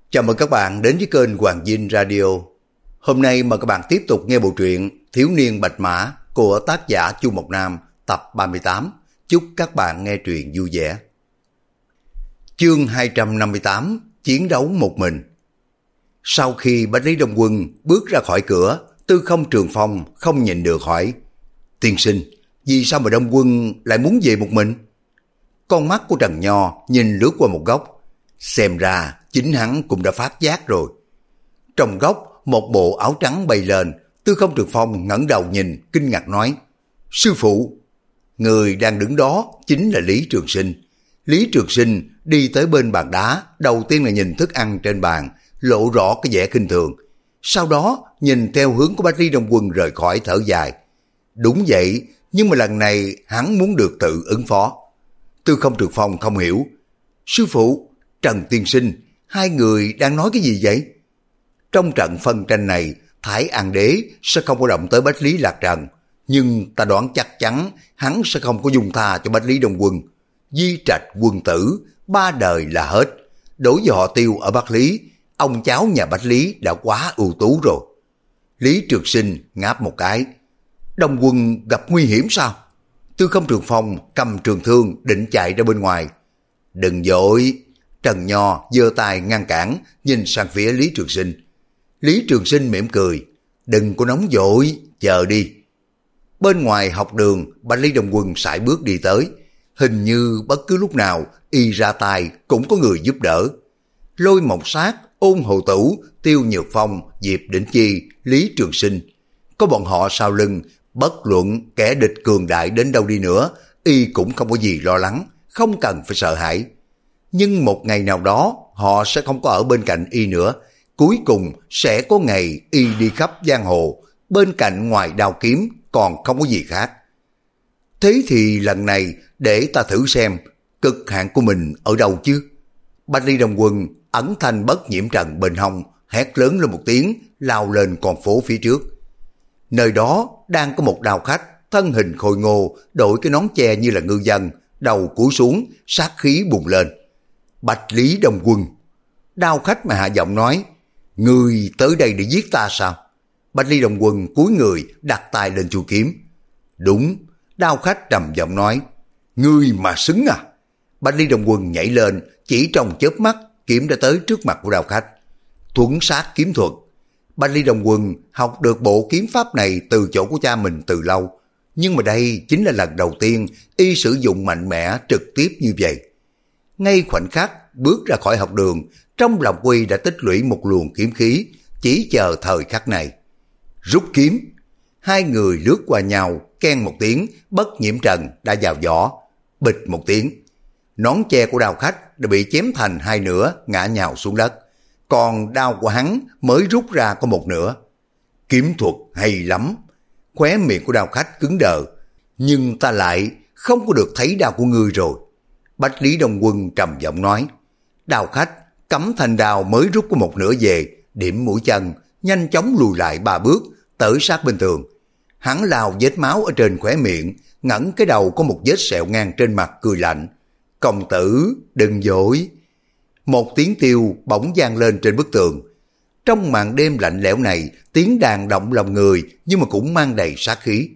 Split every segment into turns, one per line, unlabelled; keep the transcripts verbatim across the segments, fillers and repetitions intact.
Chào mừng các bạn đến với kênh Hoàng Dinh Radio. Hôm nay mời các bạn tiếp tục nghe bộ truyện Thiếu niên Bạch Mã của tác giả Chu Mộc Nam tập ba mươi tám. Chúc các bạn nghe truyện vui vẻ. Chương hai trăm năm mươi tám, chiến đấu một mình. Sau khi Bách Lý Đông Quân bước ra khỏi cửa, Tư Không Trường Phong không nhịn được hỏi: Tiên sinh, vì sao mà Đông Quân lại muốn về một mình? Con mắt của Trần Nho nhìn lướt qua một góc, xem ra chính hắn cũng đã phát giác rồi. Trong góc, một bộ áo trắng bay lên, Tư Không Trường Phong ngẩng đầu nhìn, kinh ngạc nói: Sư phụ! Người đang đứng đó chính là Lý Trường Sinh. Lý Trường Sinh đi tới bên bàn đá, đầu tiên là nhìn thức ăn trên bàn, lộ rõ cái vẻ khinh thường. Sau đó nhìn theo hướng của Bách Lý Đông Quân rời khỏi, thở dài. Đúng vậy, nhưng mà lần này hắn muốn được tự ứng phó. Tư Không Trường Phong không hiểu. Sư phụ, Trần tiên sinh, hai người đang nói cái gì vậy? Trong trận phân tranh này, Thái An Đế sẽ không có động tới Bách Lý Lạc Trần, nhưng ta đoán chắc chắn hắn sẽ không có dung tha cho Bách Lý Đông Quân. Di Trạch quân tử, ba đời là hết. Đối với họ Tiêu ở Bắc Lý, ông cháu nhà Bách Lý đã quá ưu tú rồi. Lý Trường Sinh ngáp một cái. Đông Quân gặp nguy hiểm sao? Tư Không Trường Phong cầm trường thương định chạy ra bên ngoài. Đừng vội. Trần Nho giơ tay ngăn cản, nhìn sang phía Lý Trường Sinh. Lý Trường Sinh mỉm cười. Đừng có nóng vội, chờ đi. Bên ngoài học đường, Bách Lý Đông Quân sải bước đi tới. Hình như bất cứ lúc nào y ra tay cũng có người giúp đỡ. Lôi Mộc Sát, Ôn Hồ Tửu, Tiêu Nhược Phong, Diệp Đỉnh Chi, Lý Trường Sinh, có bọn họ sau lưng, bất luận kẻ địch cường đại đến đâu đi nữa, y cũng không có gì lo lắng, không cần phải sợ hãi. Nhưng một ngày nào đó họ sẽ không có ở bên cạnh y nữa. Cuối cùng sẽ có ngày y đi khắp giang hồ, bên cạnh ngoài đao kiếm còn không có gì khác. Thế thì lần này để ta thử xem cực hạn của mình ở đâu chứ. Bách Lý Đông Quân ẩn thanh bất nhiễm trần bên hông, hét lớn lên một tiếng, lao lên con phố phía trước. Nơi đó đang có một đào khách, thân hình khôi ngô, đội cái nón che như là ngư dân, đầu cúi xuống, sát khí bùng lên. Bách Lý Đông Quân. Đao khách mà hạ giọng nói: Người tới đây để giết ta sao? Bách Lý Đông Quân cúi người đặt tay lên chuôi kiếm. Đúng. Đao khách trầm giọng nói: Ngươi mà xứng à? Bách Lý Đông Quân nhảy lên, chỉ trong chớp mắt kiếm đã tới trước mặt của đao khách. Thuấn sát kiếm thuật. Bách Lý Đông Quân học được bộ kiếm pháp này từ chỗ của cha mình từ lâu, nhưng mà đây chính là lần đầu tiên y sử dụng mạnh mẽ trực tiếp như vậy. Ngay khoảnh khắc bước ra khỏi học đường, trong lòng Quy đã tích lũy một luồng kiếm khí, chỉ chờ thời khắc này. Rút kiếm. Hai người lướt qua nhau, keng một tiếng, bất nhiễm trần đã vào vỏ. Bịch một tiếng, nón che của đao khách đã bị chém thành hai nửa, ngã nhào xuống đất. Còn đao của hắn mới rút ra có một nửa. Kiếm thuật hay lắm. Khóe miệng của đao khách cứng đờ. Nhưng ta lại không có được thấy đao của ngươi rồi. Bách Lý Đông Quân trầm giọng nói. Đao khách cắm thanh đao mới rút có một nửa về, điểm mũi chân, nhanh chóng lùi lại ba bước, tới sát bên tường. Hắn lao vết máu ở trên khóe miệng, ngẩng cái đầu có một vết sẹo ngang trên mặt, cười lạnh. Công tử, đừng vội. Một tiếng tiêu bỗng vang lên trên bức tường. Trong màn đêm lạnh lẽo này, tiếng đàn động lòng người nhưng mà cũng mang đầy sát khí.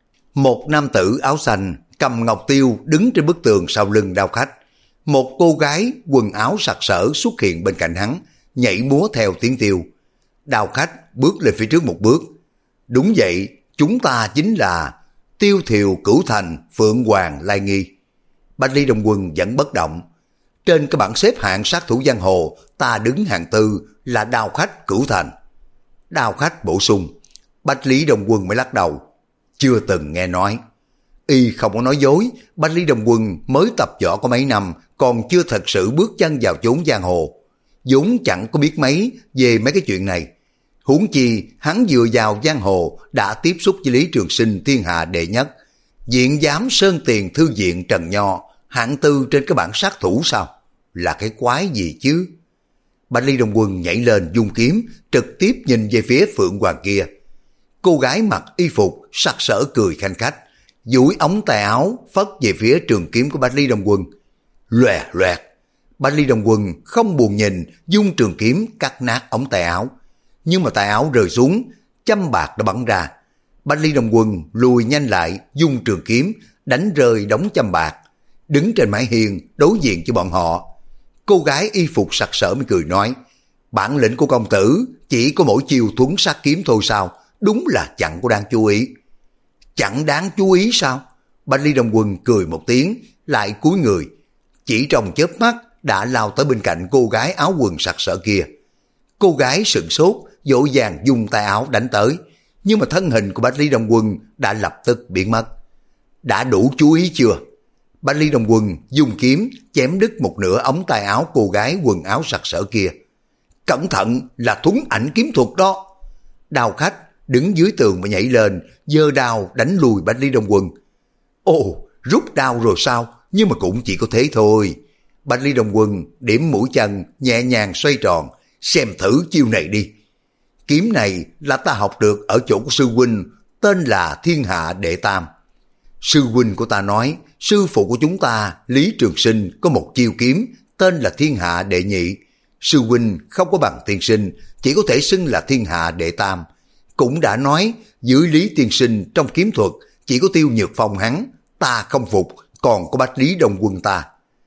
Một nam tử áo xanh cầm ngọc tiêu đứng trên bức tường sau lưng đao khách. Một cô gái quần áo sặc sỡ xuất hiện bên cạnh hắn, nhảy múa theo tiếng tiêu. Đao khách bước lên phía trước một bước. Đúng vậy, chúng ta chính là Tiêu Thiều Cửu Thành, Phượng Hoàng Lai Nghi. Bách Lý Đông Quân vẫn bất động. Trên cái bảng xếp hạng sát thủ giang hồ, ta đứng hạng tư là đao khách Cửu Thành. Đao khách bổ sung. Bách Lý Đông Quân mới lắc đầu. Chưa từng nghe nói. Y không có nói dối, Bách Lý Đông Quân mới tập võ có mấy năm, còn chưa thật sự bước chân vào chốn giang hồ. vốn chẳng có biết mấy về mấy cái chuyện này. Huống chi hắn vừa vào giang hồ đã tiếp xúc với Lý Trường Sinh thiên hạ đệ nhất, diện giám Sơn Tiền Thư viện Trần Nho, hạng tư trên cái bảng sát thủ sao? Là cái quái gì chứ? Bạch Ly Đồng Quân nhảy lên dung kiếm, trực tiếp nhìn về phía Phượng Hoàng kia. Cô gái mặc y phục sặc sỡ cười khanh khách, duỗi ống tay áo phất về phía trường kiếm của Bạch Ly Đồng Quân. Loè loẹt, Bạch Ly Đồng Quân không buồn nhìn, dung trường kiếm cắt nát ống tay áo. Nhưng mà tay áo rơi xuống, châm bạc đã bắn ra. Bạch Ly Đồng Quân lùi nhanh lại, dung trường kiếm đánh rơi đống châm bạc. Đứng trên mái hiên đối diện cho bọn họ. Cô gái y phục sặc sỡ mới cười nói, bản lĩnh của công tử chỉ có mỗi chiêu thuấn sát kiếm thôi sao? Đúng là chẳng có đáng chú ý. Chẳng đáng chú ý sao? Bạch Ly Đồng Quân cười một tiếng, lại cúi người. Chỉ trong chớp mắt đã lao tới bên cạnh cô gái áo quần sặc sỡ kia. Cô gái sửng sốt, vội vàng dùng tay áo đánh tới. Nhưng mà thân hình của Bạch Ly Đồng Quân đã lập tức biến mất. Đã đủ chú ý chưa? Bạch Ly Đồng Quân dùng kiếm chém đứt một nửa ống tay áo cô gái quần áo sặc sỡ kia. Cẩn thận, là thuấn ảnh kiếm thuật đó. Đào Khách đứng dưới tường mà nhảy lên, giơ đao đánh lùi Bạch Ly Đồng Quân. Ồ, rút đao rồi sao? Nhưng mà cũng chỉ có thế thôi. Bạch Ly Đồng Quân điểm mũi chân nhẹ nhàng xoay tròn, xem thử chiêu này đi. Kiếm này là ta học được ở chỗ của sư huynh, tên là Thiên Hạ Đệ Tam. Sư huynh của ta nói, sư phụ của chúng ta Lý Trường Sinh có một chiêu kiếm tên là Thiên Hạ Đệ Nhị. Sư huynh không có bằng tiên sinh, chỉ có thể xưng là Thiên Hạ Đệ Tam. Cũng đã nói dưới Lý tiên sinh trong kiếm thuật chỉ có Tiêu Nhược Phong hắn, ta không phục, còn có Bạch Lý Đồng Quân ta.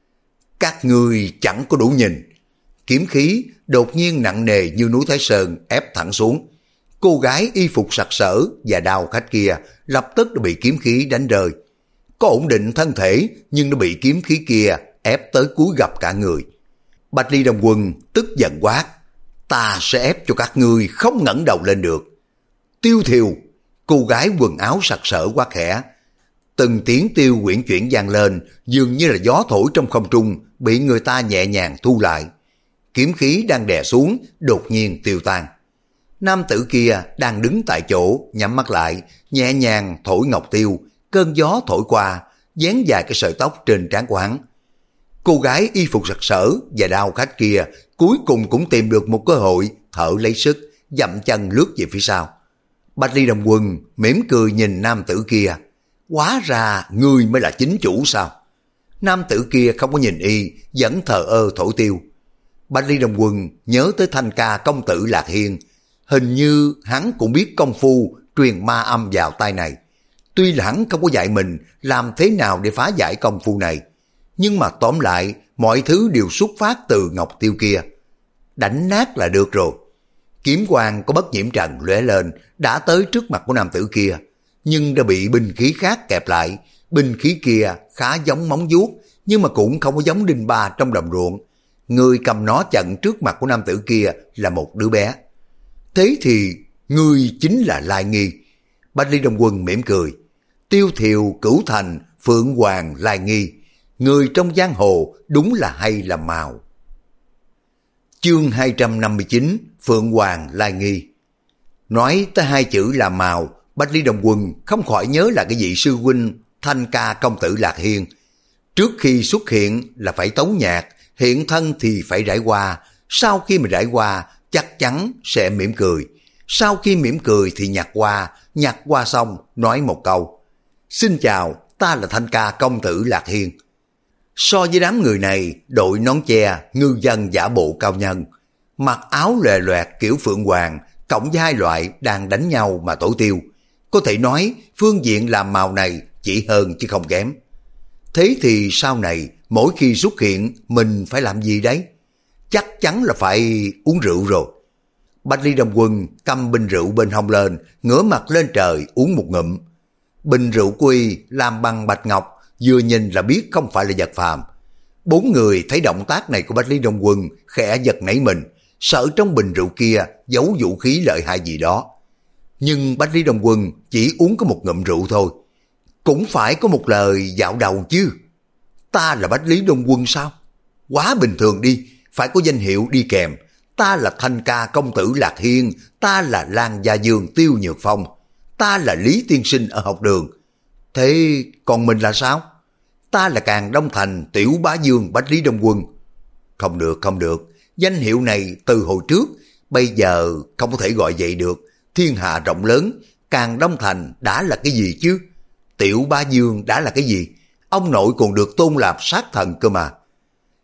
Các ngươi chẳng có đủ nhìn. Kiếm khí đột nhiên nặng nề như núi Thái Sơn ép thẳng xuống. Cô gái y phục sặc sỡ và Đào Khách kia lập tức đã bị kiếm khí đánh rơi. Có ổn định thân thể nhưng nó bị kiếm khí kia ép tới cúi gập cả người. Bạch Ly Đồng Quân tức giận quát, ta sẽ ép cho các ngươi không ngẩng đầu lên được. Tiêu Thiều, cô gái quần áo sặc sỡ quát khẽ. Từng tiếng tiêu quyển chuyển vang lên, dường như là gió thổi trong không trung, bị người ta nhẹ nhàng thu lại. Kiếm khí đang đè xuống, đột nhiên tiêu tan. Nam tử kia đang đứng tại chỗ, nhắm mắt lại, nhẹ nhàng thổi ngọc tiêu, cơn gió thổi qua, dán dài cái sợi tóc trên trán của hắn. Cô gái y phục sặc sỡ và Đao Khách kia cuối cùng cũng tìm được một cơ hội, thở lấy sức, dậm chân lướt về phía sau. Bạch Ly Đồng Quân mỉm cười nhìn nam tử kia, hóa ra ngươi mới là chính chủ sao? Nam tử kia không có nhìn y, vẫn thờ ơ thổi tiêu. Bạch Ly Đồng Quân nhớ tới thanh ca công tử Lạc Hiên, hình như hắn cũng biết công phu truyền ma âm vào tay này. Tuy là hắn không có dạy mình làm thế nào để phá giải công phu này, nhưng mà tóm lại mọi thứ đều xuất phát từ ngọc tiêu kia. Đánh nát là được rồi. Kiếm quang có bất nhiễm trần lóe lên, đã tới trước mặt của nam tử kia, nhưng đã bị binh khí khác kẹp lại. Binh khí kia khá giống móng vuốt, nhưng mà cũng không có giống đinh ba trong đồng ruộng. Người cầm nó chặn trước mặt của nam tử kia là một đứa bé. Thế thì người chính là Lai Nghi. Bạch Ly Đồng Quân mỉm cười. Tiêu Thiều, Cửu Thành, Phượng Hoàng, Lai Nghi, người trong giang hồ đúng là hay làm màu. Chương hai trăm năm mươi chín, Phượng Hoàng, Lai Nghi. Nói tới hai chữ làm màu, Bạch Ly Đồng Quân không khỏi nhớ là cái vị sư huynh thanh ca công tử Lạc Hiên. Trước khi xuất hiện là phải tấu nhạc, hiện thân thì phải rải hoa, sau khi mà rải hoa chắc chắn sẽ mỉm cười. Sau khi mỉm cười thì nhặt hoa, nhặt hoa xong nói một câu: xin chào, ta là thanh ca công tử Lạc Hiên. So với đám người này, đội nón che, ngư dân giả bộ cao nhân, mặc áo lòe loẹt kiểu Phượng Hoàng, cộng với hai loại đang đánh nhau mà tổ tiêu. Có thể nói phương diện làm màu này chỉ hơn chứ không kém. Thế thì sau này mỗi khi xuất hiện mình phải làm gì đấy? Chắc chắn là phải uống rượu rồi. Bạch Ly Đồng Quân cầm bình rượu bên hông lên, ngửa mặt lên trời uống một ngụm. Bình rượu của y làm bằng bạch ngọc, vừa nhìn là biết không phải là vật phàm. Bốn người thấy động tác này của Bạch Ly Đồng Quân khẽ giật nảy mình, sợ trong bình rượu kia giấu vũ khí lợi hại gì đó. Nhưng Bạch Ly Đồng Quân chỉ uống có một ngụm rượu thôi. Cũng phải có một lời dạo đầu chứ. Ta là Bạch Lý Đồng Quân sao? Quá bình thường đi, phải có danh hiệu đi kèm. Ta là thanh ca công tử Lạc Hiên, ta là Lan Gia Dương Tiêu Nhược Phong, ta là Lý Tiên Sinh ở học đường. Thế còn mình là sao? Ta là Càn Đông Thành Tiểu Bá Dương Bạch Lý Đồng Quân. Không được, không được, danh hiệu này từ hồi trước, bây giờ không có thể gọi vậy được. Thiên hạ rộng lớn, Càn Đông Thành đã là cái gì chứ? Tiểu Bá Dương đã là cái gì? Ông nội còn được tôn làm sát thần cơ mà.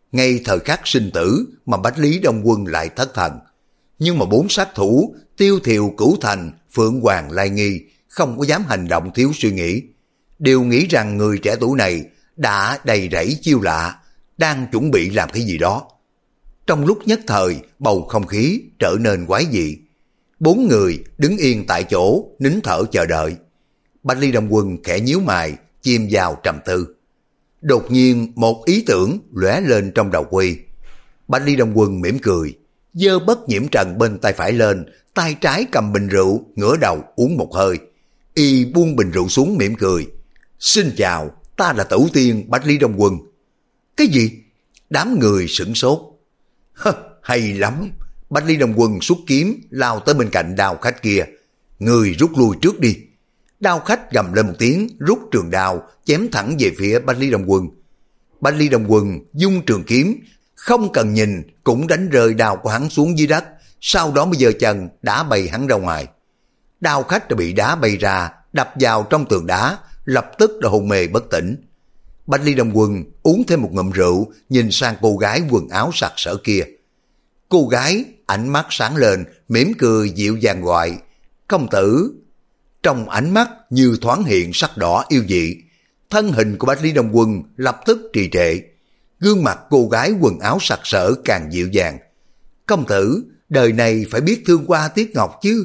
ngay thời khắc sinh tử mà Bách Lý Đông Quân lại thất thần. Nhưng mà bốn sát thủ Tiêu Thiều, Cửu Thành, Phượng Hoàng, Lai Nghi không có dám hành động thiếu suy nghĩ. Đều nghĩ rằng người trẻ tuổi này đã đầy rẫy chiêu lạ, đang chuẩn bị làm cái gì đó. Trong lúc nhất thời, bầu không khí trở nên quái dị. Bốn người đứng yên tại chỗ, nín thở chờ đợi. Bách Lý Đông Quân khẽ nhíu mày, chìm vào trầm tư. Đột nhiên một ý tưởng lóe lên trong đầu Quy. Bách Lý Đông Quân mỉm cười, giơ bất nhiễm trần bên tay phải lên, tay trái cầm bình rượu, ngửa đầu uống một hơi. Y buông bình rượu xuống mỉm cười. Xin chào, ta là Tửu Tiên Bách Lý Đông Quân. Cái gì? Đám người sửng sốt. Hơ, hay lắm. Bách Lý Đông Quân xuất kiếm lao tới bên cạnh Đao Khách kia. Người rút lui trước đi. Đao Khách gầm lên một tiếng, rút trường đao chém thẳng về phía Bách Lý Đông Quân. Bách Lý Đông Quân dung trường kiếm, không cần nhìn cũng đánh rơi đao của hắn xuống dưới đất, sau đó mới giơ chân đá bay hắn ra ngoài. Đao Khách đã bị đá bay ra, đập vào trong tường đá, lập tức đã hôn mê bất tỉnh. Bách Lý Đông Quân uống thêm một ngụm rượu, nhìn sang cô gái quần áo sặc sỡ kia. Cô gái ánh mắt sáng lên, mỉm cười dịu dàng gọi, công tử. Trong ánh mắt như thoáng hiện sắc đỏ yêu dị. Thân hình của Bách Lý Đông Quân lập tức trì trệ. Gương mặt cô gái quần áo sặc sỡ càng dịu dàng. Công tử, đời này phải biết thương qua tiếc ngọc chứ.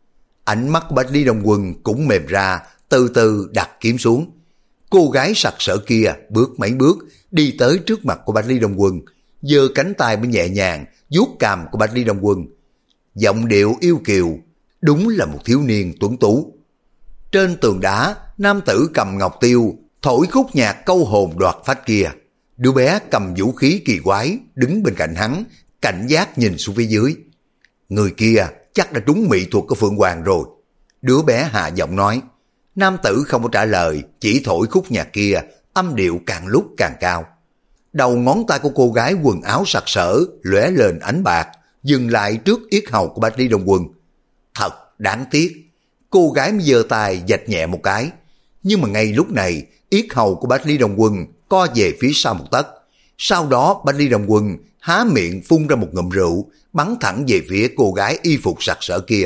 Ánh mắt của Bách Lý Đông Quân cũng mềm ra, từ từ đặt kiếm xuống. Cô gái sặc sỡ kia bước mấy bước đi tới trước mặt của Bách Lý Đông Quân, giơ cánh tay mới nhẹ nhàng vuốt cằm của Bách Lý Đông Quân. Giọng điệu yêu kiều, đúng là một thiếu niên tuấn tú. Trên tường đá, nam tử cầm ngọc tiêu thổi khúc nhạc câu hồn đoạt phách kia. Đứa bé cầm vũ khí kỳ quái đứng bên cạnh hắn, cảnh giác nhìn xuống phía dưới. Người kia chắc đã trúng mỹ thuật của Phượng Hoàng rồi. Đứa bé hạ giọng nói. Nam tử không có trả lời, chỉ thổi khúc nhạc kia, âm điệu càng lúc càng cao. Đầu ngón tay của cô gái quần áo sặc sỡ lóe lên ánh bạc, dừng lại trước yết hầu của Bách Lý Đông Quân. Thật đáng tiếc. Cô gái mới giơ tay vạch nhẹ một cái, nhưng mà ngay lúc này yết hầu của Bách Lý Đông Quân co về phía sau một tấc. Sau đó Bách Lý Đông Quân há miệng phun ra một ngụm rượu, bắn thẳng về phía cô gái y phục sặc sỡ kia.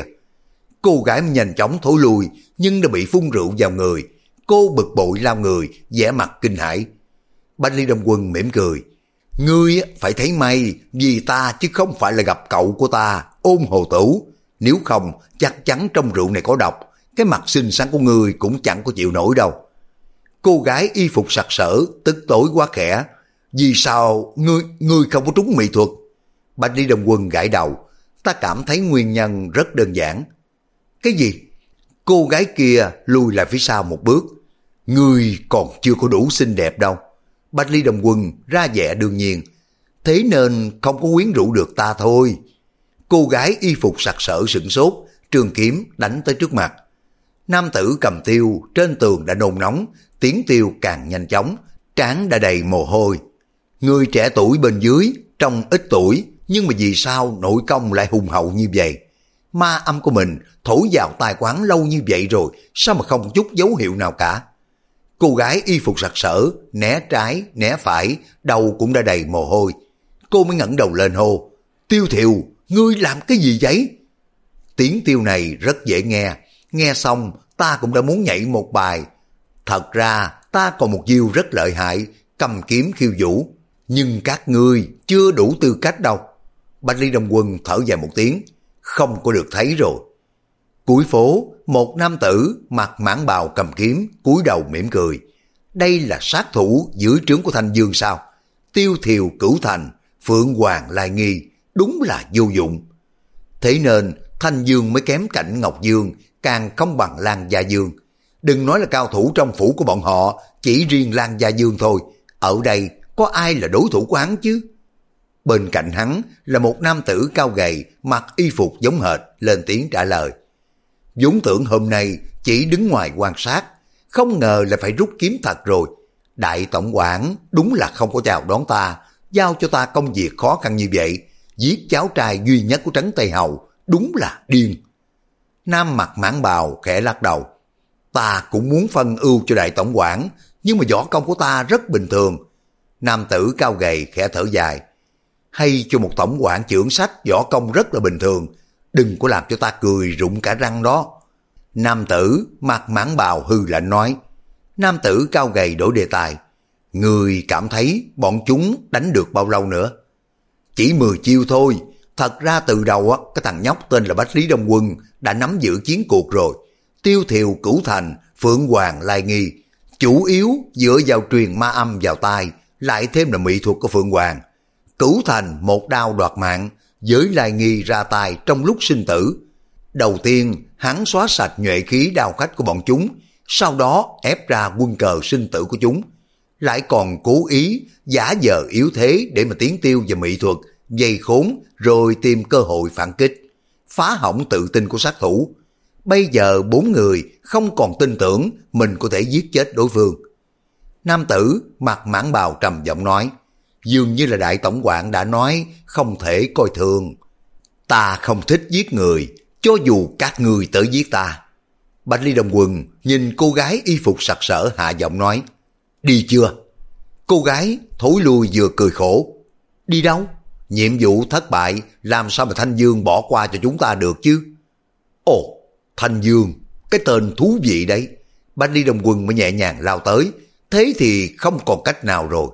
Cô gái nhanh chóng thối lui, nhưng đã bị phun rượu vào người. Cô bực bội lao người, vẻ mặt kinh hãi. Bách Lý Đông Quân mỉm cười. Ngươi phải thấy may vì ta chứ không phải là gặp cậu của ta, Ôn Hồ Tửu. Nếu không, chắc chắn trong rượu này có độc. Cái mặt xinh xắn của ngươi cũng chẳng có chịu nổi đâu. Cô gái y phục sặc sỡ, tức tối quá khẽ. Vì sao ngươi, ngươi không có trúng mỹ thuật? Bách Lý Đông Quân gãi đầu. Ta cảm thấy nguyên nhân rất đơn giản. Cái gì? Cô gái kia lùi lại phía sau một bước. Ngươi còn chưa có đủ xinh đẹp đâu. Bách Lý Đông Quân ra vẻ đương nhiên. Thế nên không có quyến rũ được ta thôi. Cô gái y phục sặc sỡ sửng sốt, trường kiếm đánh tới trước mặt. Nam tử cầm tiêu trên tường đã nôn nóng, tiếng tiêu càng nhanh chóng, trán đã đầy mồ hôi. Người trẻ tuổi bên dưới trông ít tuổi, nhưng mà vì sao nội công lại hùng hậu như vậy? Ma âm của mình thổi vào tai quán lâu như vậy rồi, sao mà không chút dấu hiệu nào cả? Cô gái y phục sặc sỡ, né trái, né phải, đầu cũng đã đầy mồ hôi. Cô mới ngẩng đầu lên hô, Tiêu Thiều, ngươi làm cái gì vậy? Tiếng tiêu này rất dễ nghe, nghe xong ta cũng đã muốn nhảy một bài. Thật ra ta còn một chiêu rất lợi hại, cầm kiếm khiêu vũ, nhưng các ngươi chưa đủ tư cách đâu. Bách Lý Đông Quân thở dài một tiếng, không có được thấy rồi. Cuối phố, một nam tử mặc mãng bào cầm kiếm, cúi đầu mỉm cười. Đây là sát thủ dưới trướng của Thanh Dương sao? Tiêu Thiều, Cửu Thành, Phượng Hoàng, Lai Nghi, đúng là vô dụng. Thế nên Thanh Dương mới kém cạnh Ngọc Dương, càng không bằng Lan Gia Dương. Đừng nói là cao thủ trong phủ của bọn họ, chỉ riêng Lan Gia Dương thôi. Ở đây có ai là đối thủ của hắn chứ? Bên cạnh hắn là một nam tử cao gầy, mặc y phục giống hệt, lên tiếng trả lời. Vốn tưởng hôm nay chỉ đứng ngoài quan sát, không ngờ là phải rút kiếm thật rồi. Đại tổng quản đúng là không có chào đón ta, giao cho ta công việc khó khăn như vậy, giết cháu trai duy nhất của Trấn Tây Hầu, đúng là điên. Nam mặc mãng bào khẽ lắc đầu. Ta cũng muốn phân ưu cho đại tổng quản, nhưng mà võ công của ta rất bình thường. Nam tử cao gầy khẽ thở dài. Hay cho một tổng quản trưởng sách võ công rất là bình thường, đừng có làm cho ta cười rụng cả răng đó. Nam tử mặc mãng bào hư lạnh nói. Nam tử cao gầy đổi đề tài. Người cảm thấy bọn chúng đánh được bao lâu nữa? Chỉ mười chiêu thôi. Thật ra từ đầu á, cái thằng nhóc tên là Bách Lý Đông Quân đã nắm giữ chiến cuộc rồi. Tiêu Thiều, Cửu Thành, Phượng Hoàng, Lai Nghi, chủ yếu dựa vào truyền ma âm vào tai, lại thêm là mỹ thuật của Phượng Hoàng. Cửu Thành một đao đoạt mạng, với Lai Nghi ra tay trong lúc sinh tử. Đầu tiên hắn xóa sạch nhuệ khí đao khách của bọn chúng, sau đó ép ra quân cờ sinh tử của chúng, lại còn cố ý giả vờ yếu thế để mà tiến tiêu và mỹ thuật, dây khốn rồi tìm cơ hội phản kích, phá hỏng tự tin của sát thủ. Bây giờ bốn người không còn tin tưởng mình có thể giết chết đối phương. Nam tử mặc mãng bào trầm giọng nói, dường như là đại tổng quản đã nói không thể coi thường. Ta không thích giết người, cho dù các người tới giết ta. Bách Lý Đông Quân nhìn cô gái y phục sặc sỡ hạ giọng nói, đi chưa? Cô gái thối lui vừa cười khổ, đi đâu? Nhiệm vụ thất bại, làm sao mà Thanh Dương bỏ qua cho chúng ta được chứ? Ồ, Thanh Dương, cái tên thú vị đấy. Bách Lý Đông Quân mới nhẹ nhàng lao tới, thế thì không còn cách nào rồi.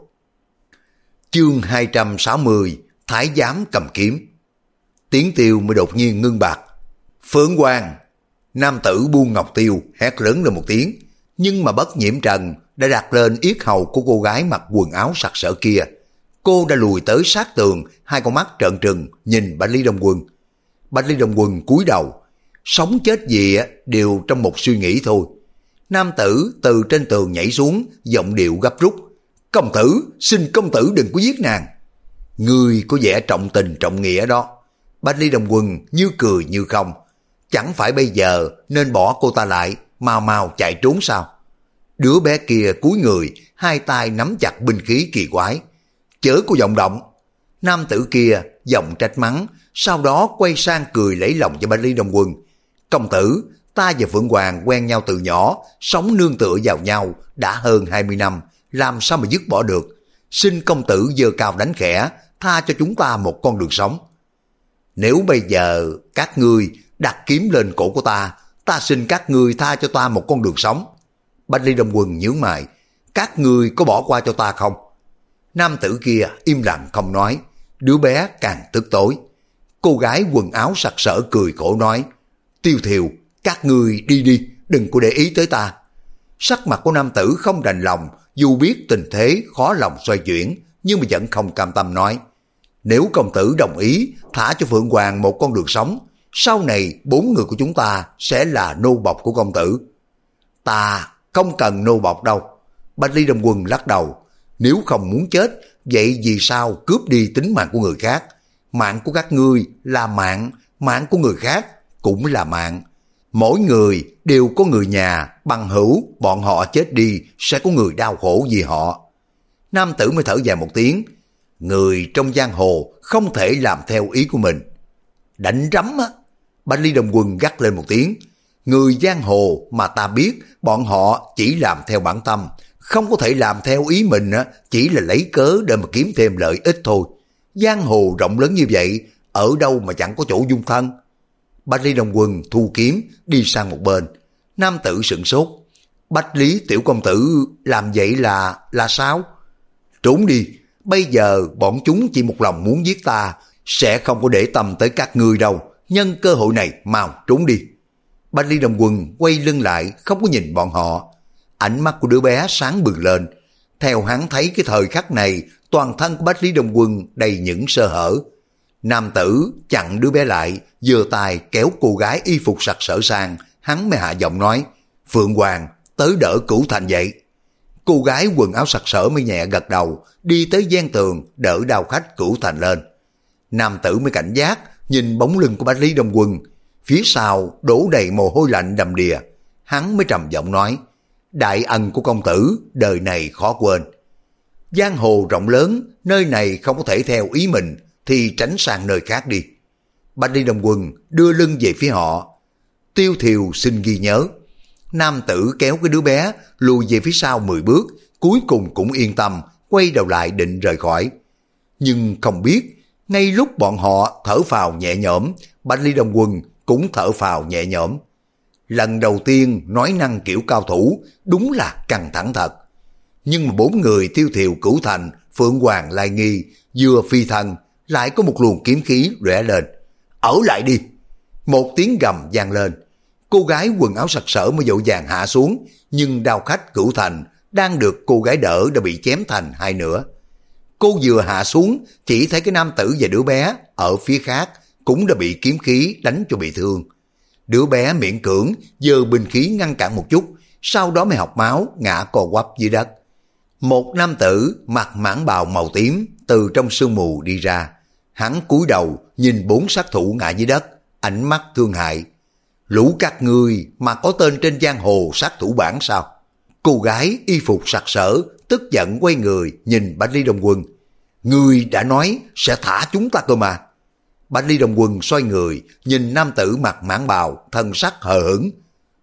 Chương hai trăm sáu mươi, Thái giám cầm kiếm. Tiếng tiêu mới đột nhiên ngưng bạc. Phượng Hoàng! Nam tử buông ngọc tiêu, hét lớn lên một tiếng, nhưng mà Bất Nhiễm Trần đã đặt lên yết hầu của cô gái mặc quần áo sặc sỡ kia. Cô đã lùi tới sát tường, hai con mắt trợn trừng nhìn Bách Lý Đông Quân. Bách Lý Đông Quân cúi đầu, sống chết gì đều trong một suy nghĩ thôi. Nam tử từ trên tường nhảy xuống, giọng điệu gấp rút, công tử, xin công tử đừng có giết nàng. Người có vẻ trọng tình trọng nghĩa đó. Bách Lý Đông Quân như cười như không. Chẳng phải bây giờ nên bỏ cô ta lại, mau mau chạy trốn sao? Đứa bé kia cúi người, hai tay nắm chặt binh khí kỳ quái. Chớ có vọng động. Nam tử kia giọng trách mắng, sau đó quay sang cười lấy lòng cho Bách Lý Đông Quân. Công tử, ta và Phượng Hoàng quen nhau từ nhỏ, sống nương tựa vào nhau đã hơn hai mươi năm, làm sao mà dứt bỏ được. Xin công tử giơ cao đánh khẽ, tha cho chúng ta một con đường sống. Nếu bây giờ các ngươi đặt kiếm lên cổ của ta, ta xin các ngươi tha cho ta một con đường sống. Bách Lý Đông Quân nhướng mày, các ngươi có bỏ qua cho ta không? Nam tử kia im lặng không nói, đứa bé càng tức tối. Cô gái quần áo sặc sỡ cười khổ nói, Tiêu Thiều, các ngươi đi đi, đừng có để ý tới ta. Sắc mặt của nam tử không đành lòng, dù biết tình thế khó lòng xoay chuyển, nhưng mà vẫn không cam tâm nói, nếu công tử đồng ý thả cho Phượng Hoàng một con đường sống, sau này bốn người của chúng ta sẽ là nô bộc của công tử. Ta không cần nô bộc đâu. Bách Lý Đông Quân lắc đầu, nếu không muốn chết, vậy vì sao cướp đi tính mạng của người khác? Mạng của các ngươi là mạng, mạng của người khác cũng là mạng. Mỗi người đều có người nhà, bằng hữu, bọn họ chết đi sẽ có người đau khổ vì họ. Nam tử mới thở dài một tiếng, người trong giang hồ không thể làm theo ý của mình. Đánh rắm á. Bách Lý Đông Quân gắt lên một tiếng, người giang hồ mà ta biết bọn họ chỉ làm theo bản tâm, không có thể làm theo ý mình á, chỉ là lấy cớ để mà kiếm thêm lợi ích thôi. Giang hồ rộng lớn như vậy, ở đâu mà chẳng có chỗ dung thân. Bách Lý Đông Quân thu kiếm đi sang một bên. Nam tử sửng sốt, Bách Lý tiểu công tử làm vậy là là sao? Trốn đi, bây giờ bọn chúng chỉ một lòng muốn giết ta, sẽ không có để tâm tới các ngươi đâu. Nhân cơ hội này mau trốn đi. Bách Lý Đông Quân quay lưng lại, không có nhìn bọn họ. Ánh mắt của đứa bé sáng bừng lên. Theo hắn thấy cái thời khắc này, toàn thân của Bách Lý Đông Quân đầy những sơ hở. Nam tử chặn đứa bé lại, giơ tay kéo cô gái y phục sặc sỡ sang, hắn mới hạ giọng nói, Phượng Hoàng, tới đỡ Cửu Thành vậy. Cô gái quần áo sặc sỡ mới nhẹ gật đầu, đi tới gian tường đỡ đao khách Cửu Thành lên. Nam tử mới cảnh giác, nhìn bóng lưng của Bách Lý Đông Quân, phía sau đổ đầy mồ hôi lạnh đầm đìa. Hắn mới trầm giọng nói, đại ân của công tử, đời này khó quên. Giang hồ rộng lớn, nơi này không có thể theo ý mình, thì tránh sang nơi khác đi. Bách Lý Đông Quân đưa lưng về phía họ. Tiêu Thiều xin ghi nhớ. Nam tử kéo cái đứa bé lùi về phía sau mười bước, cuối cùng cũng yên tâm, quay đầu lại định rời khỏi. Nhưng không biết, ngay lúc bọn họ thở phào nhẹ nhõm, Bạch Ly Đông Quân cũng thở phào nhẹ nhõm. Lần đầu tiên nói năng kiểu cao thủ, đúng là căng thẳng thật. Nhưng mà bốn người Tiêu Thiều, Cửu Thành, Phượng Hoàng, Lai Nghi vừa phi thân, lại có một luồng kiếm khí lóe lên. Ở lại đi! Một tiếng gầm vang lên. Cô gái quần áo sặc sỡ mới dội vàng hạ xuống, nhưng đao khách Cửu Thành đang được cô gái đỡ đã bị chém thành hai nửa. Cô vừa hạ xuống, chỉ thấy cái nam tử và đứa bé ở phía khác cũng đã bị kiếm khí đánh cho bị thương. Đứa bé miễn cưỡng giơ binh khí ngăn cản một chút, sau đó mới học máu ngã co quắp dưới đất. Một nam tử mặc mãng bào màu tím từ trong sương mù đi ra. Hắn cúi đầu nhìn bốn sát thủ ngã dưới đất, ánh mắt thương hại. Lũ các ngươi mà có tên trên giang hồ sát thủ bảng sao? Cô gái y phục sặc sỡ tức giận quay người nhìn Bạch Ly Đông Quân. Ngươi đã nói sẽ thả chúng ta cơ mà. Bạch Ly Đông Quân xoay người nhìn nam tử mặc mãng bào, thân sắc hờ hững.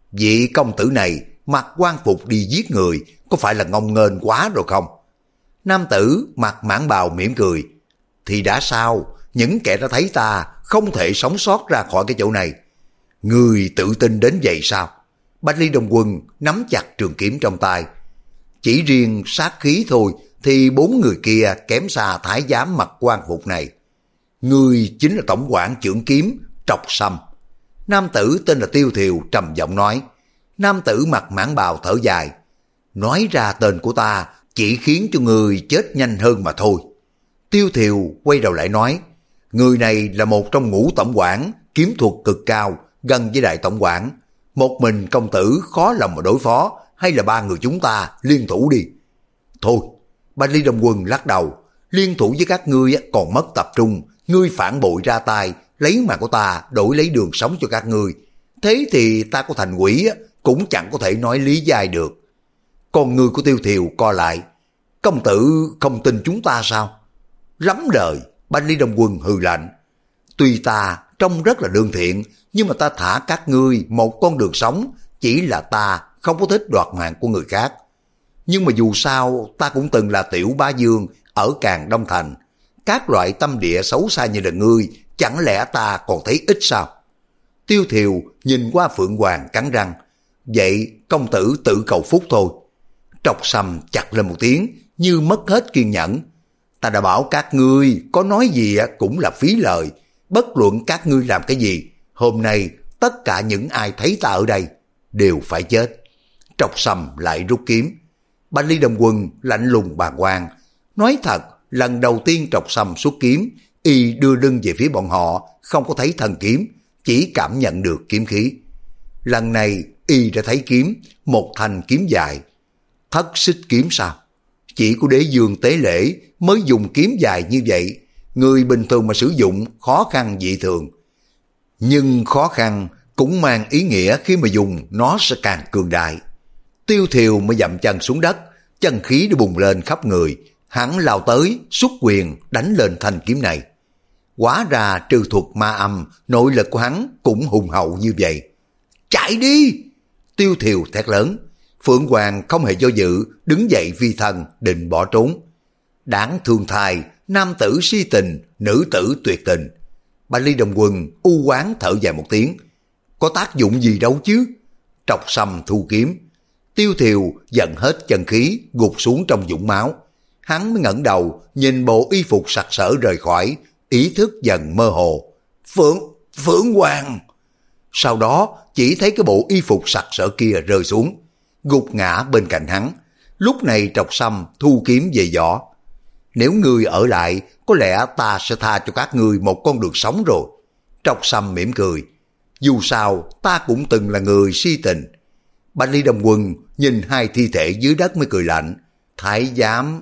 Vị công tử này mặc quan phục đi giết người, có phải là ngông nghênh quá rồi không? Nam tử mặc mãng bào mỉm cười. Thì đã sao, những kẻ đã thấy ta không thể sống sót ra khỏi cái chỗ này. Người tự tin đến vậy sao? Bạch Ly Đông Quân nắm chặt trường kiếm trong tay. Chỉ riêng sát khí thôi thì bốn người kia kém xa thái giám mặc quan phục này. Người chính là tổng quản trưởng kiếm Trọc Sâm. Nam tử tên là Tiêu Thiều trầm giọng nói. Nam tử mặc mãng bào thở dài. Nói ra tên của ta chỉ khiến cho người chết nhanh hơn mà thôi. Tiêu Thiều quay đầu lại nói. Người này là một trong ngũ tổng quản, kiếm thuật cực cao, gần với đại tổng quản. Một mình công tử khó lòng mà đối phó, hay là ba người chúng ta liên thủ đi? Thôi, Bạch Ly Đông Quân lắc đầu. Liên thủ với các ngươi còn mất tập trung. Ngươi phản bội ra tay, lấy mạng của ta đổi lấy đường sống cho các ngươi. Thế thì ta có thành quỷ cũng chẳng có thể nói lý giai được. Con người của Tiêu Thiều co lại. Công tử không tin chúng ta sao? Lắm lời, Bạch Ly Đông Quân hừ lạnh. Tuy ta trông rất là lương thiện, nhưng mà ta thả các ngươi một con đường sống, chỉ là ta không có thích đoạt mạng của người khác. Nhưng mà dù sao, ta cũng từng là tiểu bá vương ở Càn Đông Thành. Các loại tâm địa xấu xa như là ngươi, chẳng lẽ ta còn thấy ít sao? Tiêu Thiều nhìn qua Phượng Hoàng cắn răng. Vậy công tử tự cầu phúc thôi. Trọc Sâm chặt lên một tiếng, như mất hết kiên nhẫn. Ta đã bảo các ngươi có nói gì cũng là phí lời. Bất luận các ngươi làm cái gì, hôm nay tất cả những ai thấy ta ở đây đều phải chết. Trọc Sâm lại rút kiếm. Bạch Ly Đông Quân lạnh lùng bàng hoàng. Nói thật, lần đầu tiên Trọc Sâm xuất kiếm, y đưa lưng về phía bọn họ, không có thấy thân kiếm, chỉ cảm nhận được kiếm khí. Lần này y đã thấy kiếm, một thanh kiếm dài. Thất xích kiếm sao? Chỉ có đế dương tế lễ mới dùng kiếm dài như vậy, người bình thường mà sử dụng khó khăn dị thường. Nhưng khó khăn cũng mang ý nghĩa khi mà dùng nó sẽ càng cường đại. Tiêu Thiều mới dậm chân xuống đất, chân khí đã bùng lên khắp người, hắn lao tới, xuất quyền đánh lên thanh kiếm này. Hóa ra trừ thuật ma âm, nội lực của hắn cũng hùng hậu như vậy. Chạy đi! Tiêu Thiều thét lớn. Phượng Hoàng không hề do dự, đứng dậy phi thân, định bỏ trốn. Đáng thương thai, nam tử si tình, nữ tử tuyệt tình. Bạch Ly Đông Quân u oán thở dài một tiếng. Có tác dụng gì đâu chứ? Trọc Sâm thu kiếm. Tiêu Thiều giận hết chân khí, gục xuống trong vũng máu. Hắn mới ngẩng đầu, nhìn bộ y phục sặc sỡ rời khỏi, ý thức dần mơ hồ. Phượng, Phượng Hoàng! Sau đó chỉ thấy cái bộ y phục sặc sỡ kia rơi xuống, gục ngã bên cạnh hắn. Lúc này Trọc Sâm thu kiếm về vỏ. Nếu ngươi ở lại, có lẽ ta sẽ tha cho các ngươi một con đường sống rồi. Trọc Sâm mỉm cười. Dù sao, ta cũng từng là người si tình. Bạch Ly Đông Quân nhìn hai thi thể dưới đất mới cười lạnh. Thái giám.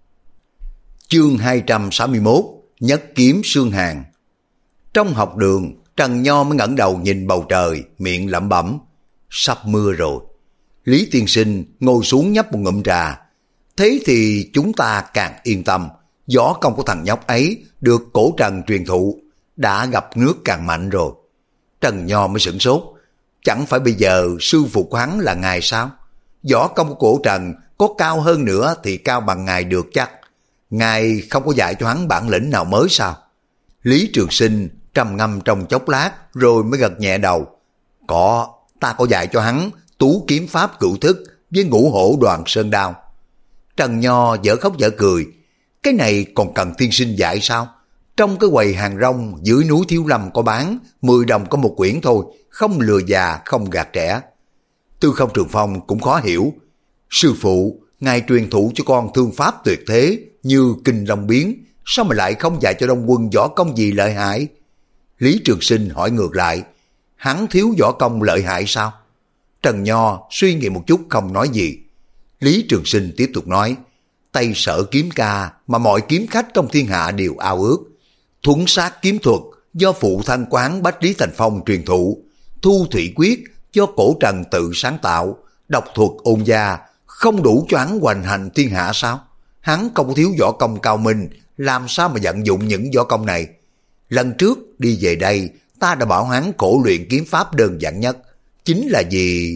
Chương hai trăm sáu mươi mốt, Nhất kiếm xương hàn. Trong học đường, Trần Nho mới ngẩng đầu nhìn bầu trời, miệng lẩm bẩm. Sắp mưa rồi. Lý tiên sinh ngồi xuống nhấp một ngụm trà. Thế thì chúng ta càng yên tâm. Võ công của thằng nhóc ấy được cổ Trần truyền thụ, đã gặp nước càng mạnh rồi. Trần Nho mới sửng sốt. Chẳng phải bây giờ sư phụ của hắn là ngài sao? võ công của cổ Trần có cao hơn nữa thì cao bằng ngài được chắc. Ngài không có dạy cho hắn bản lĩnh nào mới sao? Lý Trường Sinh trầm ngâm trong chốc lát rồi mới gật nhẹ đầu. Có, ta có dạy cho hắn tú kiếm pháp cửu thức với ngũ hổ đoàn sơn đao. Trần Nho dở khóc dở cười. Cái này còn cần tiên sinh dạy sao? Trong cái quầy hàng rong dưới núi Thiếu Lâm có bán, mười đồng có một quyển thôi, không lừa già không gạt trẻ. Tư Không Trường Phong cũng khó hiểu. Sư phụ, ngài truyền thụ cho con thương pháp tuyệt thế như kinh long biến, sao mà lại không dạy cho Đông Quân võ công gì lợi hại? Lý Trường Sinh hỏi ngược lại, hắn thiếu võ công lợi hại sao? Trần Nho suy nghĩ một chút không nói gì. Lý Trường Sinh tiếp tục nói, Tây Sở kiếm ca mà mọi kiếm khách trong thiên hạ đều ao ước. Thuấn sát kiếm thuật do phụ thân quán Bách Lý Thành Phong truyền thụ, thu thủy quyết do cổ Trần tự sáng tạo, độc thuật ôn gia, không đủ cho hắn hoành hành thiên hạ sao? Hắn không thiếu võ công cao minh, làm sao mà vận dụng những võ công này? Lần trước đi về đây, ta đã bảo hắn khổ luyện kiếm pháp đơn giản nhất. Chính là gì?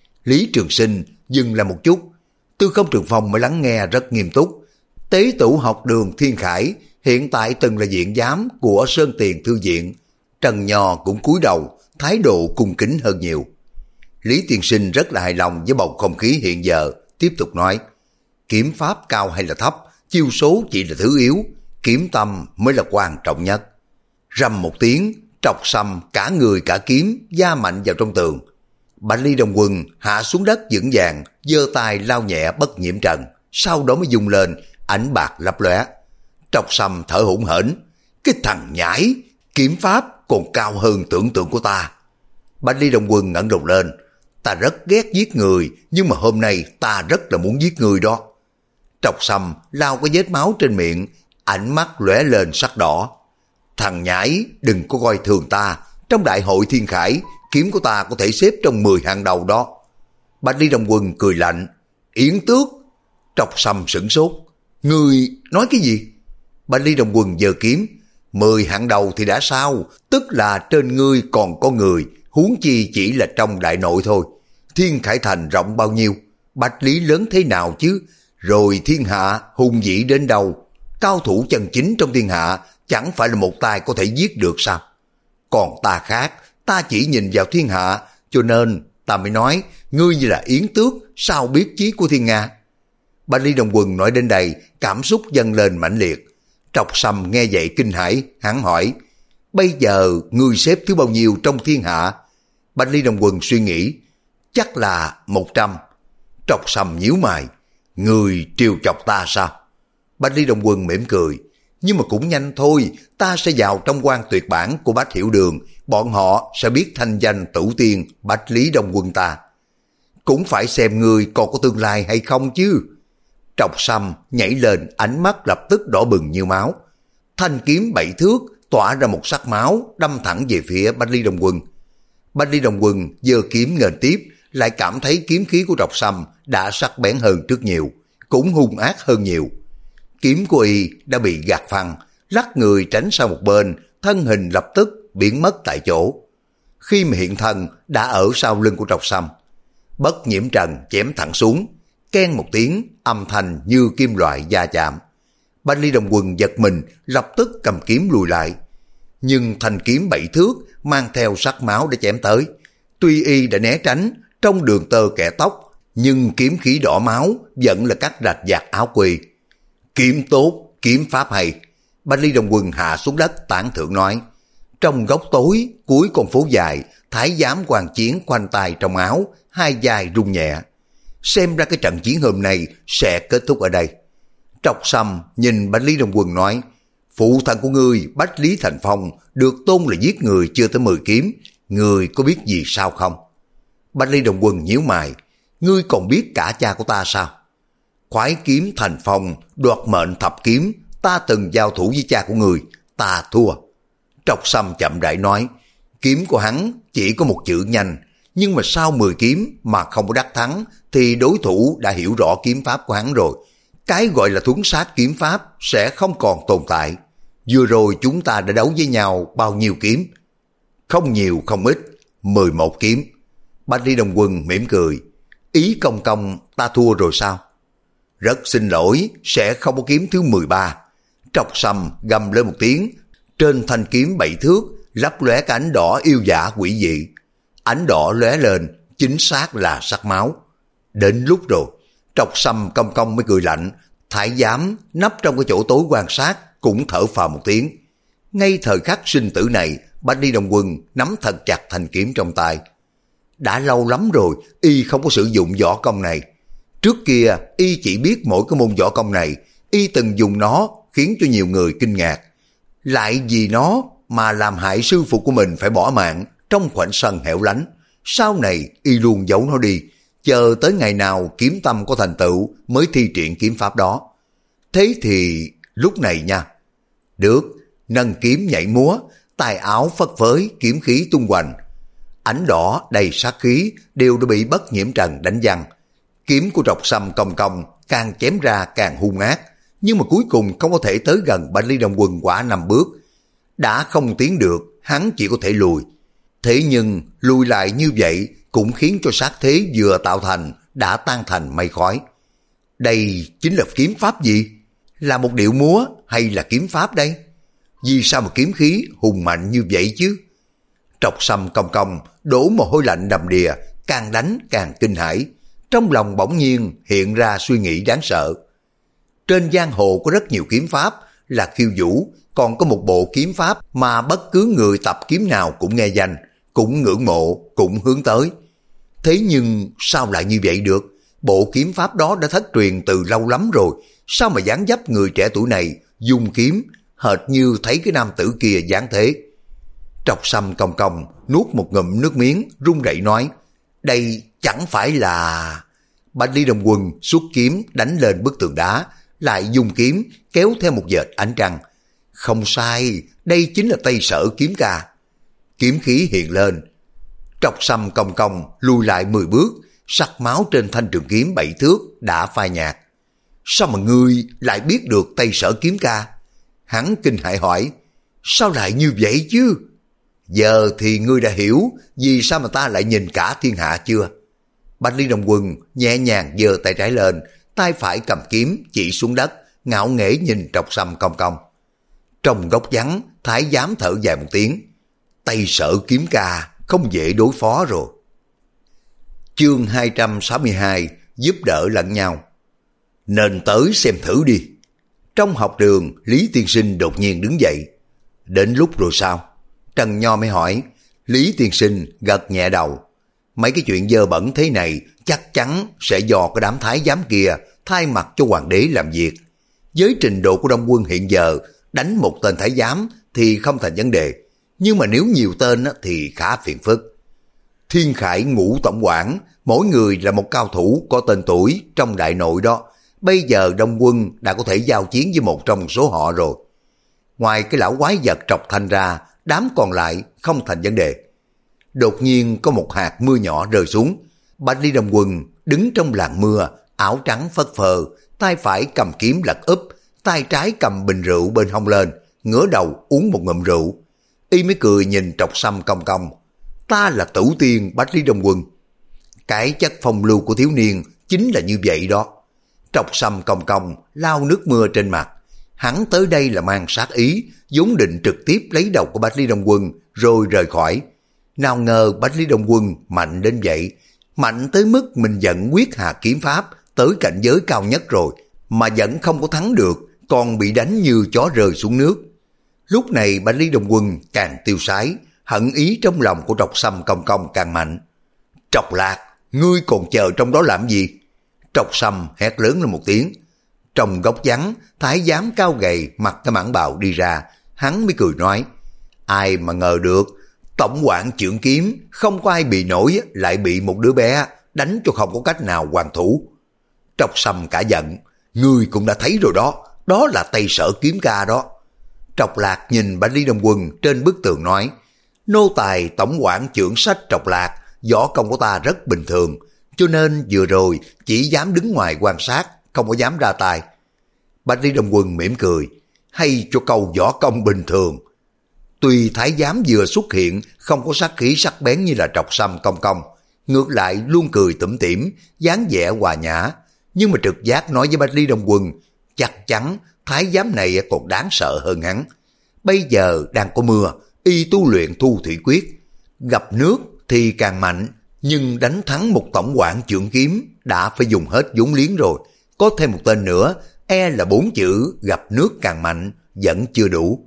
Lý Trường Sinh dừng lại một chút, Tư Không Trường Phong mới lắng nghe rất nghiêm túc. Tế Tửu học đường Thiên Khải hiện tại từng là viện giám của Sơn Tiền Thư viện. Trần Nho cũng cúi đầu, thái độ cung kính hơn nhiều. Lý Tiên Sinh rất là hài lòng với bầu không khí hiện giờ, tiếp tục nói, kiếm pháp cao hay là thấp, chiêu số chỉ là thứ yếu, kiếm tâm mới là quan trọng nhất. Rầm một tiếng, trọc xăm cả người cả kiếm da mạnh vào trong tường. Bạch Ly Đồng Quân hạ xuống đất vững vàng, giơ tay lao nhẹ Bất Nhiễm Trần, sau đó mới dùng lên, ánh bạc lấp lóe. Trọc xăm thở hổn hển, cái thằng nhãi, kiếm pháp còn cao hơn tưởng tượng của ta. Bạch Ly Đồng Quân ngẩng đầu lên, ta rất ghét giết người, nhưng mà hôm nay ta rất là muốn giết người đó. Trọc xăm lao cái vết máu trên miệng, ánh mắt lóe lên sắc đỏ. Thằng nhãi, đừng có coi thường ta, trong đại hội Thiên Khải, kiếm của ta có thể xếp trong mười hàng đầu đó. Bạch Ly Đồng Quân cười lạnh, Yến Tước. Trọc xăm sửng sốt, ngươi nói cái gì? Bạch Ly Đồng Quân giơ kiếm, mười hạng đầu thì đã sao, tức là trên ngươi còn có người, huống chi chỉ là trong đại nội thôi. Thiên Khải Thành rộng bao nhiêu, Bạch Lý lớn thế nào chứ, rồi thiên hạ hùng vĩ đến đâu, cao thủ chân chính trong thiên hạ chẳng phải là một tay có thể giết được sao? Còn ta khác, ta chỉ nhìn vào thiên hạ, cho nên ta mới nói ngươi như là Yến Tước, sao biết chí của thiên nga. Bạch Ly Đồng Quân nói đến đây, cảm xúc dâng lên mãnh liệt. Trọc xăm nghe vậy kinh hãi, hắn hỏi, bây giờ ngươi xếp thứ bao nhiêu trong thiên hạ? Bạch Ly Đồng Quân suy nghĩ, chắc là một trăm. Trọc xăm nhíu mày, ngươi trêu chọc ta sao? Bạch Ly Đồng Quân mỉm cười, nhưng mà cũng nhanh thôi, ta sẽ vào trong quan tuyệt bản của Bách Hiểu Đường, bọn họ sẽ biết thanh danh tử tiên Bạch Lý Đồng Quân ta. Cũng phải xem ngươi còn có tương lai hay không chứ. Trọc xăm nhảy lên, ánh mắt lập tức đỏ bừng như máu. Thanh kiếm bảy thước tỏa ra một sắc máu, đâm thẳng về phía Bạch Ly Đồng Quân. Bạch Ly Đồng Quân giơ kiếm nghênh tiếp, lại cảm thấy kiếm khí của Trọc xăm đã sắc bén hơn trước nhiều, cũng hung ác hơn nhiều. Kiếm của y đã bị gạt phăng, lắc người tránh sang một bên, thân hình lập tức biến mất tại chỗ. Khi mà hiện thân đã ở sau lưng của Trọc xăm, Bất Nhiễm Trần chém thẳng xuống, keng một tiếng, âm thanh như kim loại va chạm. Bạch Ly Đồng Quân giật mình, lập tức cầm kiếm lùi lại. Nhưng thanh kiếm bảy thước mang theo sắc máu để chém tới. Tuy y đã né tránh trong đường tơ kẻ tóc, nhưng kiếm khí đỏ máu vẫn là cắt rạch giạt áo quỳ. Kiếm tốt, kiếm pháp hay. Bạch Ly Đồng Quân hạ xuống đất tán thưởng nói. Trong góc tối cuối con phố dài, thái giám quan chiến khoanh tay trong áo, hai vai rung nhẹ. Xem ra cái trận chiến hôm nay sẽ kết thúc ở đây. Trọc xăm nhìn Bạch Lý Đồng Quân nói, phụ thân của ngươi Bách Lý Thành Phong được tôn là giết người chưa tới mười kiếm, ngươi có biết gì sao không? Bạch Lý Đồng Quân nhíu mày, ngươi còn biết cả cha của ta sao? Khoái kiếm Thành Phong đoạt mệnh thập kiếm, ta từng giao thủ với cha của ngươi, ta thua. Trọc xăm chậm rãi nói, kiếm của hắn chỉ có một chữ nhanh, nhưng mà sau mười kiếm mà không có đắc thắng thì đối thủ đã hiểu rõ kiếm pháp của hắn rồi. Cái gọi là thuấn sát kiếm pháp sẽ không còn tồn tại. Vừa rồi chúng ta đã đấu với nhau bao nhiêu kiếm? Không nhiều không ít, mười một kiếm. Bạch Lý Đồng Quân mỉm cười. Ý công công ta thua rồi sao? Rất xin lỗi, sẽ không có kiếm thứ mười ba. Trọc Sâm gầm lên một tiếng, trên thanh kiếm bảy thước lấp lóe cái ánh đỏ yêu dã quỷ dị. Ánh đỏ lóe lên, chính xác là sắc máu. Đến lúc rồi, Trọc Sâm công công mới cười lạnh, thái giám nấp trong cái chỗ tối quan sát cũng thở phào một tiếng. Ngay thời khắc sinh tử này, Bạch Ly Đồng Quân nắm thật chặt thanh kiếm trong tay. Đã lâu lắm rồi, y không có sử dụng võ công này. Trước kia, y chỉ biết mỗi cái môn võ công này, y từng dùng nó khiến cho nhiều người kinh ngạc. Lại vì nó mà làm hại sư phụ của mình phải bỏ mạng trong khoảnh sân hẻo lánh. Sau này, y luôn giấu nó đi, chờ tới ngày nào kiếm tâm có thành tựu mới thi triển kiếm pháp đó. Thế thì lúc này nha, được, nâng kiếm nhảy múa, tài áo phất phới, kiếm khí tung hoành. Ánh đỏ đầy sát khí đều đã bị Bất Nhiễm Trần đánh văng. Kiếm của Trọc Sâm công công càng chém ra càng hung ác, nhưng mà cuối cùng không có thể tới gần Bạch Ly Đồng Quân quả năm bước. Đã không tiến được, hắn chỉ có thể lùi. Thế nhưng lùi lại như vậy cũng khiến cho sát thế vừa tạo thành đã tan thành mây khói. Đây chính là kiếm pháp gì? Là một điệu múa hay là kiếm pháp đây? Vì sao mà kiếm khí hùng mạnh như vậy chứ? Trọc Sâm công công đổ mồ hôi lạnh đầm đìa, càng đánh càng kinh hãi. Trong lòng bỗng nhiên hiện ra suy nghĩ đáng sợ. Trên giang hồ có rất nhiều kiếm pháp là khiêu vũ, còn có một bộ kiếm pháp mà bất cứ người tập kiếm nào cũng nghe danh, cũng ngưỡng mộ, cũng hướng tới. Thế nhưng sao lại như vậy được? Bộ kiếm pháp đó đã thất truyền từ lâu lắm rồi, sao mà dáng dấp người trẻ tuổi này dùng kiếm hệt như thấy cái nam tử kia dáng thế? Trọc Sâm công công nuốt một ngụm nước miếng, run rẩy nói, đây chẳng phải là... Bạch Ly Đồng Quân xuất kiếm đánh lên bức tường đá, lại dùng kiếm kéo theo một vệt ánh trăng. Không sai, đây chính là Tây Sở kiếm ca. Kiếm khí hiện lên, Trọc Sâm công công lùi lại mười bước, sắc máu trên thanh trường kiếm bảy thước đã phai nhạt. Sao mà ngươi lại biết được Tây Sở kiếm ca? Hắn kinh hãi hỏi, sao lại như vậy chứ? Giờ thì ngươi đã hiểu vì sao mà ta lại nhìn cả thiên hạ chưa? Bạch Ly Đồng Quân nhẹ nhàng giơ tay trái lên, tay phải cầm kiếm chỉ xuống đất, ngạo nghễ nhìn Trọc Sâm công công. Trong góc vắng, thái giám thở dài một tiếng, Tây Sở kiếm ca không dễ đối phó rồi. Chương hai trăm sáu mươi hai, giúp đỡ lẫn nhau. Nên tới xem thử đi. Trong học đường, Lý Tiên Sinh đột nhiên đứng dậy. Đến lúc rồi sao? Trần Nho mới hỏi. Lý Tiên Sinh gật nhẹ đầu. Mấy cái chuyện dơ bẩn thế này chắc chắn sẽ do cái đám thái giám kia thay mặt cho hoàng đế làm việc. Với trình độ của Đông Quân hiện giờ, đánh một tên thái giám thì không thành vấn đề. Nhưng mà nếu nhiều tên thì khá phiền phức. Thiên Khải Ngũ tổng quản, mỗi người là một cao thủ có tên tuổi trong đại nội đó. Bây giờ Đông Quân đã có thể giao chiến với một trong số họ rồi. Ngoài cái lão quái vật Trọc Thanh ra, đám còn lại không thành vấn đề. Đột nhiên có một hạt mưa nhỏ rơi xuống. Bạch Ly Đồng Quân đứng trong làn mưa, áo trắng phất phơ, tay phải cầm kiếm lật úp, tay trái cầm bình rượu bên hông lên, ngửa đầu uống một ngụm rượu. Y mới cười nhìn Trọc Sâm công công. Ta là tổ tiên Bạch Ly Đồng Quân. Cái chất phong lưu của thiếu niên chính là như vậy đó. Trọc Sâm công công lau nước mưa trên mặt. Hắn tới đây là mang sát ý, vốn định trực tiếp lấy đầu của Bạch Ly Đồng Quân rồi rời khỏi. Nào ngờ Bạch Ly Đồng Quân mạnh đến vậy, mạnh tới mức mình dẫn Quyết Hà kiếm pháp tới cảnh giới cao nhất rồi, mà vẫn không có thắng được, còn bị đánh như chó rơi xuống nước. Lúc này Bạch Ly Đồng Quân càng tiêu sái, hận ý trong lòng của Trọc Sâm công công càng mạnh. Trọc Lạc, ngươi còn chờ trong đó làm gì? Trọc Sâm hét lớn lên một tiếng. Trong góc vắng, thái giám cao gầy mặc cái mãng bào đi ra, hắn mới cười nói, ai mà ngờ được, tổng quản chưởng kiếm, không có ai bị nổi lại bị một đứa bé đánh cho không có cách nào hoàn thủ. Trọc Sâm cả giận, ngươi cũng đã thấy rồi đó, đó là Tây Sở kiếm ca đó. Trọc Lạc nhìn Bạch Ly Đồng Quân trên bức tường nói, nô tài tổng quản chưởng sách Trọc Lạc, võ công của ta rất bình thường, cho nên vừa rồi chỉ dám đứng ngoài quan sát, không có dám ra tay. Bạch Ly Đồng Quân mỉm cười, hay cho câu võ công bình thường. Tuy thái giám vừa xuất hiện không có sát khí sắc bén như là Trọc Sâm công công, ngược lại luôn cười tủm tỉm, dáng vẻ hòa nhã. Nhưng mà trực giác nói với Bách Lý Đông Quân, chắc chắn thái giám này còn đáng sợ hơn hắn. Bây giờ đang có mưa, y tu luyện thu thủy quyết, gặp nước thì càng mạnh, nhưng đánh thắng một tổng quản chưởng kiếm đã phải dùng hết vốn liếng rồi. Có thêm một tên nữa, e là bốn chữ gặp nước càng mạnh vẫn chưa đủ.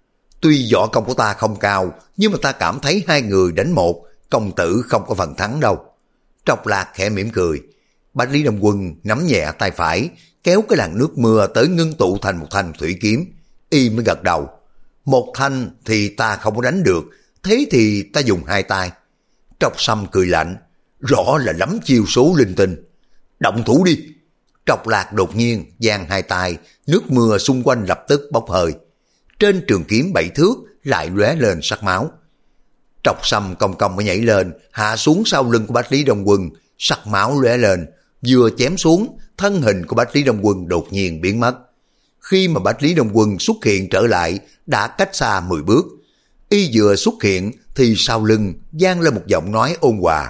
Tuy võ công của ta không cao, nhưng mà ta cảm thấy hai người đánh một, công tử không có phần thắng đâu. Trọc Lạc khẽ mỉm cười. Bách Lý Đông Quân nắm nhẹ tay phải, kéo cái làn nước mưa tới ngưng tụ thành một thanh thủy kiếm. Y mới gật đầu. Một thanh thì ta không có đánh được, thế thì ta dùng hai tay. Trọc Sâm cười lạnh, rõ là lắm chiêu số linh tinh. Động thủ đi. Trọc Lạc đột nhiên giang hai tay, nước mưa xung quanh lập tức bốc hơi. Trên trường kiếm bảy thước lại lóe lên sắc máu. Trọc Sâm cong cong mới nhảy lên, hạ xuống sau lưng của Bách Lý Đông Quân, sắc máu lóe lên, vừa chém xuống, thân hình của Bách Lý Đông Quân đột nhiên biến mất. Khi mà Bách Lý Đông Quân xuất hiện trở lại, đã cách xa mười bước. Y vừa xuất hiện thì sau lưng vang lên một giọng nói ôn hòa.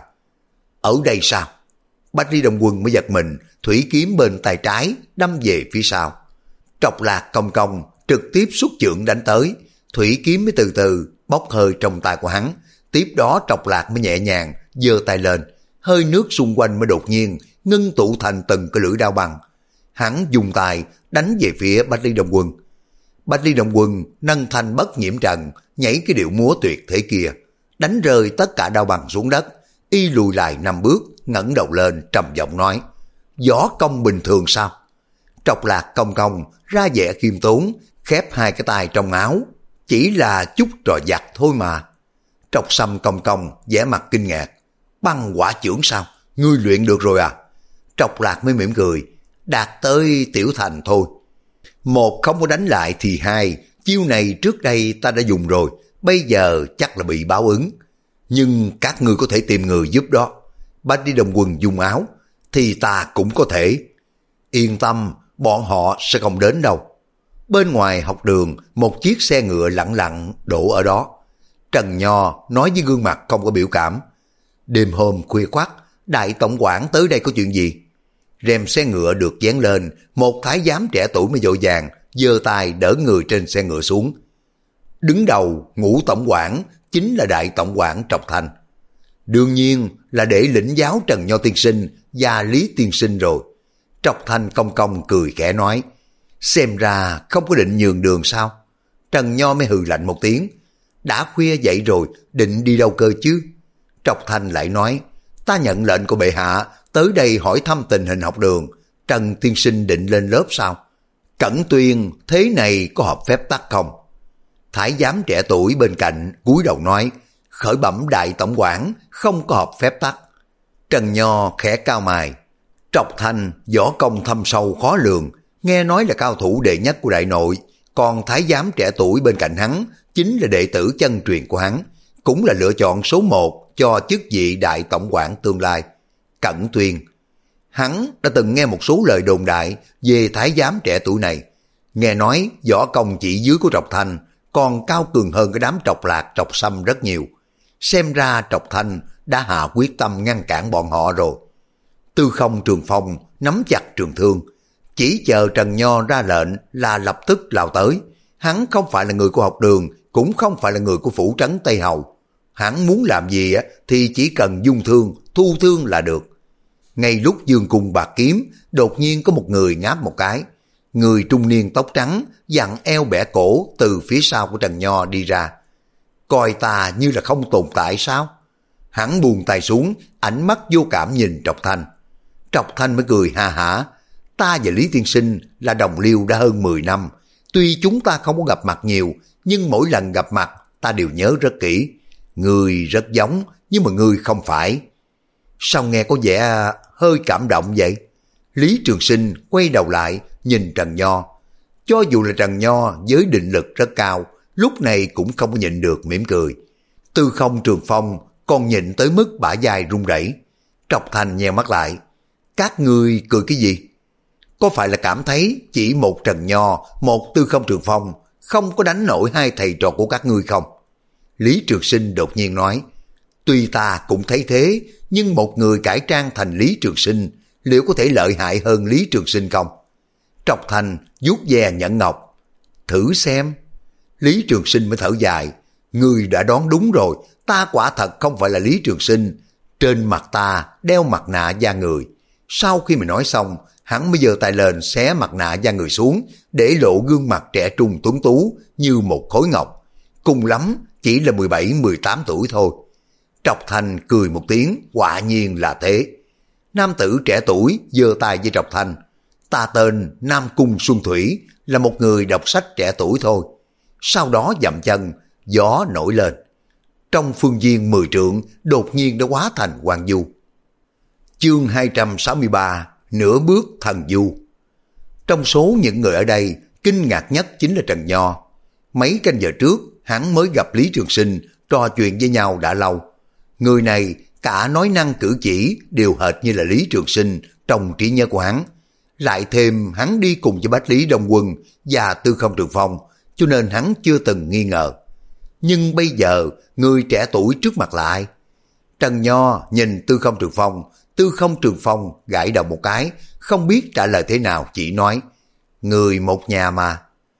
Ở đây sao? Bách Lý Đông Quân mới giật mình, thủy kiếm bên tay trái đâm về phía sau. Trọc Lạc cong cong trực tiếp xuất chưởng đánh tới, thủy kiếm mới từ từ bốc hơi trong tay của hắn. Tiếp đó Trọc Lạc mới nhẹ nhàng giơ tay lên, hơi nước xung quanh mới đột nhiên ngưng tụ thành từng cái lưỡi đao băng. Hắn dùng tay đánh về phía Bách Lý Đông Quân. Bách Lý Đông Quân nâng thanh bất nhiễm trần, nhảy cái điệu múa tuyệt thế kia, đánh rơi tất cả đao bằng xuống đất. Y lùi lại năm bước, ngẩng đầu lên trầm giọng nói, võ công bình thường sao? Trọc Lạc cong cong ra vẻ khiêm tốn, khép hai cái tay trong áo, chỉ là chút trò vặt thôi mà. Trọc Sâm cong cong vẻ mặt kinh ngạc, băng quả chưởng sao? Ngươi luyện được rồi à? Trọc Lạc mới mỉm cười, đạt tới tiểu thành thôi. Một không có đánh lại thì hai, chiêu này trước đây ta đã dùng rồi, bây giờ chắc là bị báo ứng. Nhưng các ngươi có thể tìm người giúp đó. Bách Lý Đông Quân dùng áo, thì ta cũng có thể. Yên tâm, bọn họ sẽ không đến đâu. Bên ngoài học đường, một chiếc xe ngựa lặng lặng đổ ở đó. Trần Nho nói với gương mặt không có biểu cảm, đêm hôm khuya khoắt, đại tổng quản tới đây có chuyện gì? Rèm xe ngựa được dán lên, một thái giám trẻ tuổi mới vội vàng giơ tay đỡ người trên xe ngựa xuống. Đứng đầu ngũ tổng quản chính là đại tổng quản Trọc Thanh. Đương nhiên là để lĩnh giáo Trần Nho tiên sinh và Lý tiên sinh rồi. Trọc Thanh cong cong cười khẽ nói, xem ra không có định nhường đường sao? Trần Nho mới hừ lạnh một tiếng, đã khuya dậy rồi, định đi đâu cơ chứ? Trọc Thanh lại nói, ta nhận lệnh của bệ hạ, tới đây hỏi thăm tình hình học đường. Trần tiên sinh định lên lớp sao? Cẩn Tuyên thế này có hợp phép tắc không? Thái giám trẻ tuổi bên cạnh cúi đầu nói, khởi bẩm đại tổng quản, không có hợp phép tắc. Trần Nho khẽ cao mày, Trọc Thanh võ công thâm sâu khó lường, nghe nói là cao thủ đệ nhất của đại nội, còn thái giám trẻ tuổi bên cạnh hắn chính là đệ tử chân truyền của hắn, cũng là lựa chọn số một cho chức vị đại tổng quản tương lai. Cẩn Tuyên, hắn đã từng nghe một số lời đồn đại về thái giám trẻ tuổi này, nghe nói võ công chỉ dưới của Trọc Thanh còn cao cường hơn cái đám Trọc Lạc Trọc Sâm rất nhiều. Xem ra Trọc Thanh đã hạ quyết tâm ngăn cản bọn họ rồi. Tư Không Trường Phong nắm chặt trường thương, chỉ chờ Trần Nho ra lệnh là lập tức lao tới. Hắn không phải là người của học đường, cũng không phải là người của phủ trấn Tây Hầu. Hắn muốn làm gì thì chỉ cần dung thương, thu thương là được. Ngay lúc dương cung bạc kiếm, đột nhiên có một người ngáp một cái. Người trung niên tóc trắng, dặn eo bẻ cổ từ phía sau của Trần Nho đi ra. Coi ta như là không tồn tại sao? Hắn buông tay xuống, ánh mắt vô cảm nhìn Trọc Thanh. Trọc Thanh mới cười ha hả. Ta và Lý tiên sinh là đồng liêu đã hơn mười năm. Tuy chúng ta không có gặp mặt nhiều, nhưng mỗi lần gặp mặt ta đều nhớ rất kỹ. Người rất giống, nhưng mà người không phải. Sao nghe có vẻ hơi cảm động vậy? Lý Trường Sinh quay đầu lại nhìn Trần Nho. Cho dù là Trần Nho với định lực rất cao, lúc này cũng không có nhịn được mỉm cười. Tư Không Trường Phong còn nhịn tới mức bả vai run rẩy. Trọc Thanh nheo mắt lại. Các ngươi cười cái gì? Có phải là cảm thấy chỉ một Trần Nho, một Tư Không Trường Phong không có đánh nổi hai thầy trò của các ngươi không? Lý Trường Sinh đột nhiên nói, Tuy ta cũng thấy thế, nhưng một người cải trang thành Lý Trường Sinh, liệu có thể lợi hại hơn Lý Trường Sinh không? Trọc Thanh vuốt ve nhẫn ngọc. Thử xem. Lý Trường Sinh mới thở dài. Ngươi đã đoán đúng rồi, ta quả thật không phải là Lý Trường Sinh. Trên mặt ta đeo mặt nạ da người. Sau khi mình nói xong, hắn mới giơ tay lên xé mặt nạ da người xuống, để lộ gương mặt trẻ trung tuấn tú như một khối ngọc. Cùng lắm chỉ là mười bảy mười tám tuổi thôi. Trọc Thanh cười một tiếng, quả nhiên là thế. Nam tử trẻ tuổi giơ tay với Trọc Thanh. Ta tên Nam Cung Xuân Thủy, là một người đọc sách trẻ tuổi thôi. Sau đó dậm chân, gió nổi lên. Trong phương viên mười trượng đột nhiên đã hóa thành Hoàng Du. Chương hai trăm sáu mươi ba, nửa bước thần du. Trong số những người ở đây, kinh ngạc nhất chính là Trần Nho. Mấy canh giờ trước, hắn mới gặp Lý Trường Sinh, trò chuyện với nhau đã lâu. Người này cả nói năng cử chỉ đều hệt như là Lý Trường Sinh trong trí nhớ của hắn. Lại thêm hắn đi cùng với Bách Lý Đông Quân và Tư Không Trường Phong, cho nên hắn chưa từng nghi ngờ. Nhưng bây giờ, người trẻ tuổi trước mặt là ai? Trần Nho nhìn Tư Không Trường Phong, Tư Không Trường Phong gãi đầu một cái, không biết trả lời thế nào, chỉ nói, người một nhà mà.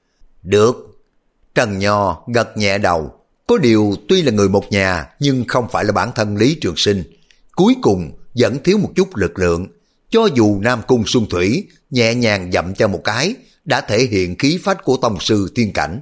Được. Trần Nho gật nhẹ đầu. Có điều tuy là người một nhà, nhưng không phải là bản thân Lý Trường Sinh. Cuối cùng vẫn thiếu một chút lực lượng. Cho dù Nam Cung Xuân Thủy nhẹ nhàng dậm cho một cái, đã thể hiện khí phách của tông sư thiên cảnh.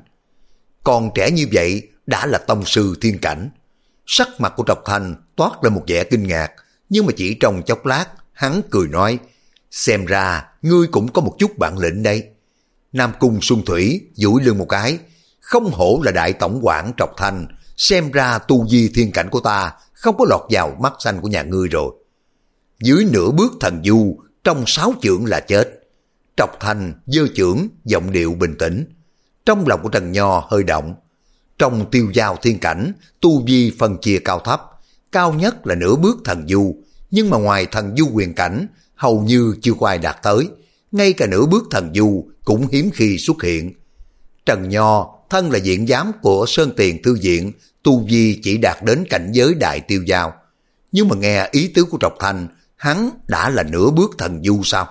Còn trẻ như vậy đã là tông sư thiên cảnh. Sắc mặt của Trọc Thanh toát lên một vẻ kinh ngạc, nhưng mà chỉ trong chốc lát, hắn cười nói, xem ra ngươi cũng có một chút bản lĩnh đây. Nam Cung Xuân Thủy duỗi lưng một cái, không hổ là đại tổng quản Trọc Thanh, xem ra tu vi thiên cảnh của ta không có lọt vào mắt xanh của nhà ngươi rồi. Dưới nửa bước thần du, trong sáu chưởng là chết. Trọc Thanh giơ chưởng, giọng điệu bình tĩnh. Trong lòng của Trần Nho hơi động. Trong tiêu giao thiên cảnh, tu vi phân chia cao thấp, cao nhất là nửa bước thần du, nhưng mà ngoài thần du huyền cảnh, hầu như chưa có ai đạt tới, ngay cả nửa bước thần du cũng hiếm khi xuất hiện. Trần Nho, thân là viện giám của Sơn Tiền Thư Viện, tu vi chỉ đạt đến cảnh giới đại tiêu giao. Nhưng mà nghe ý tứ của Trọc Thanh, hắn đã là nửa bước thần du sao?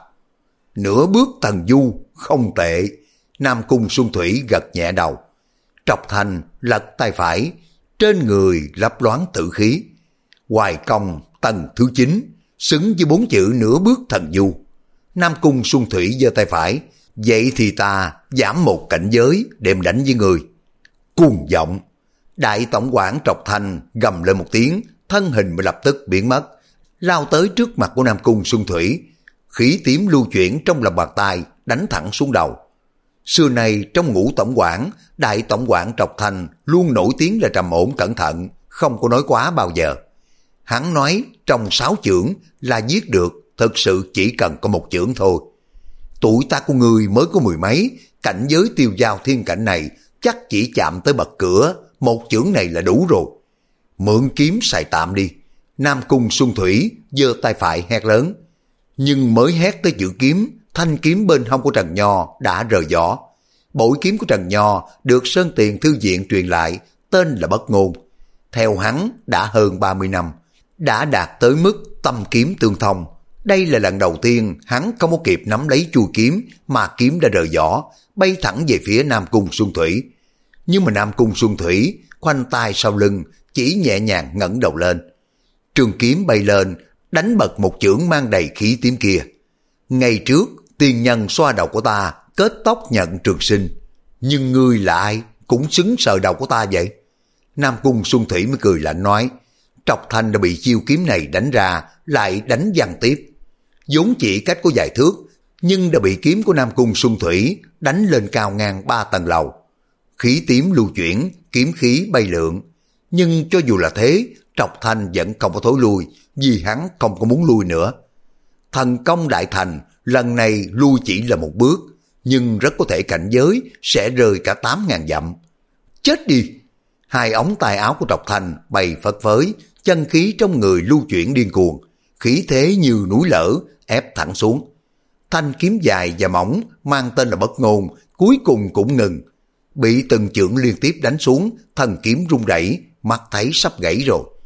Nửa bước thần du, không tệ. Nam Cung Xuân Thủy gật nhẹ đầu. Trọc Thanh lật tay phải, trên người lấp loáng tử khí. Hoài công tầng thứ chín, xứng với bốn chữ nửa bước thần du. Nam Cung Xuân Thủy giơ tay phải, vậy thì ta giảm một cảnh giới đem đánh với người. Cuồng vọng. Đại tổng quản Trọc Thanh gầm lên một tiếng, thân hình lập tức biến mất, lao tới trước mặt của Nam Cung Xuân Thủy. Khí tím lưu chuyển trong lòng bàn tay, đánh thẳng xuống đầu. Xưa nay trong ngũ tổng quản, đại tổng quản Trọc Thanh luôn nổi tiếng là trầm ổn cẩn thận, không có nói quá bao giờ. Hắn nói trong sáu chưởng là giết được, thực sự chỉ cần có một chưởng thôi. Tuổi ta của người mới có mười mấy, cảnh giới tiêu giao thiên cảnh này chắc chỉ chạm tới bậc cửa, một chưởng này là đủ rồi. Mượn kiếm xài tạm đi. Nam Cung Xuân Thủy giơ tay phải hét lớn. Nhưng mới hét tới chữ kiếm, thanh kiếm bên hông của Trần Nho đã rời vỏ. Bội kiếm của Trần Nho được Sơn Tiền Thư Viện truyền lại, tên là Bất Ngôn. Theo hắn đã hơn ba mươi năm, đã đạt tới mức tâm kiếm tương thông. Đây là lần đầu tiên hắn không có kịp nắm lấy chuôi kiếm mà kiếm đã rời vỏ, bay thẳng về phía Nam Cung Xuân Thủy. Nhưng mà Nam Cung Xuân Thủy khoanh tay sau lưng, chỉ nhẹ nhàng ngẩng đầu lên. Trường kiếm bay lên, đánh bật một chưởng mang đầy khí tím kia. Ngày trước, tiền nhân xoa đầu của ta, kết tóc nhận Trường Sinh. Nhưng ngươi là ai, cũng xứng sờ đầu của ta vậy? Nam Cung Xuân Thủy mới cười lạnh nói, Trọc Thanh đã bị chiêu kiếm này đánh ra, lại đánh văng tiếp. vốn chỉ cách có vài thước, nhưng đã bị kiếm của Nam Cung Xuân Thủy đánh lên cao ngang ba tầng lầu. Khí tím lưu chuyển, kiếm khí bay lượn. Nhưng cho dù là thế, Trọc Thanh vẫn không có thối lui, vì hắn không có muốn lui nữa. Thần công đại thành, lần này lui chỉ là một bước, nhưng rất có thể cảnh giới sẽ rơi cả tám ngàn dặm. Chết đi! Hai ống tay áo của Trọc Thanh bay phất phới, chân khí trong người lưu chuyển điên cuồng, khí thế như núi lở, ép thẳng xuống. Thanh kiếm dài và mỏng mang tên là Bất Ngôn, cuối cùng cũng ngừng. Bị từng chưởng liên tiếp đánh xuống, thân kiếm rung rẩy, mắt thấy sắp gãy rồi.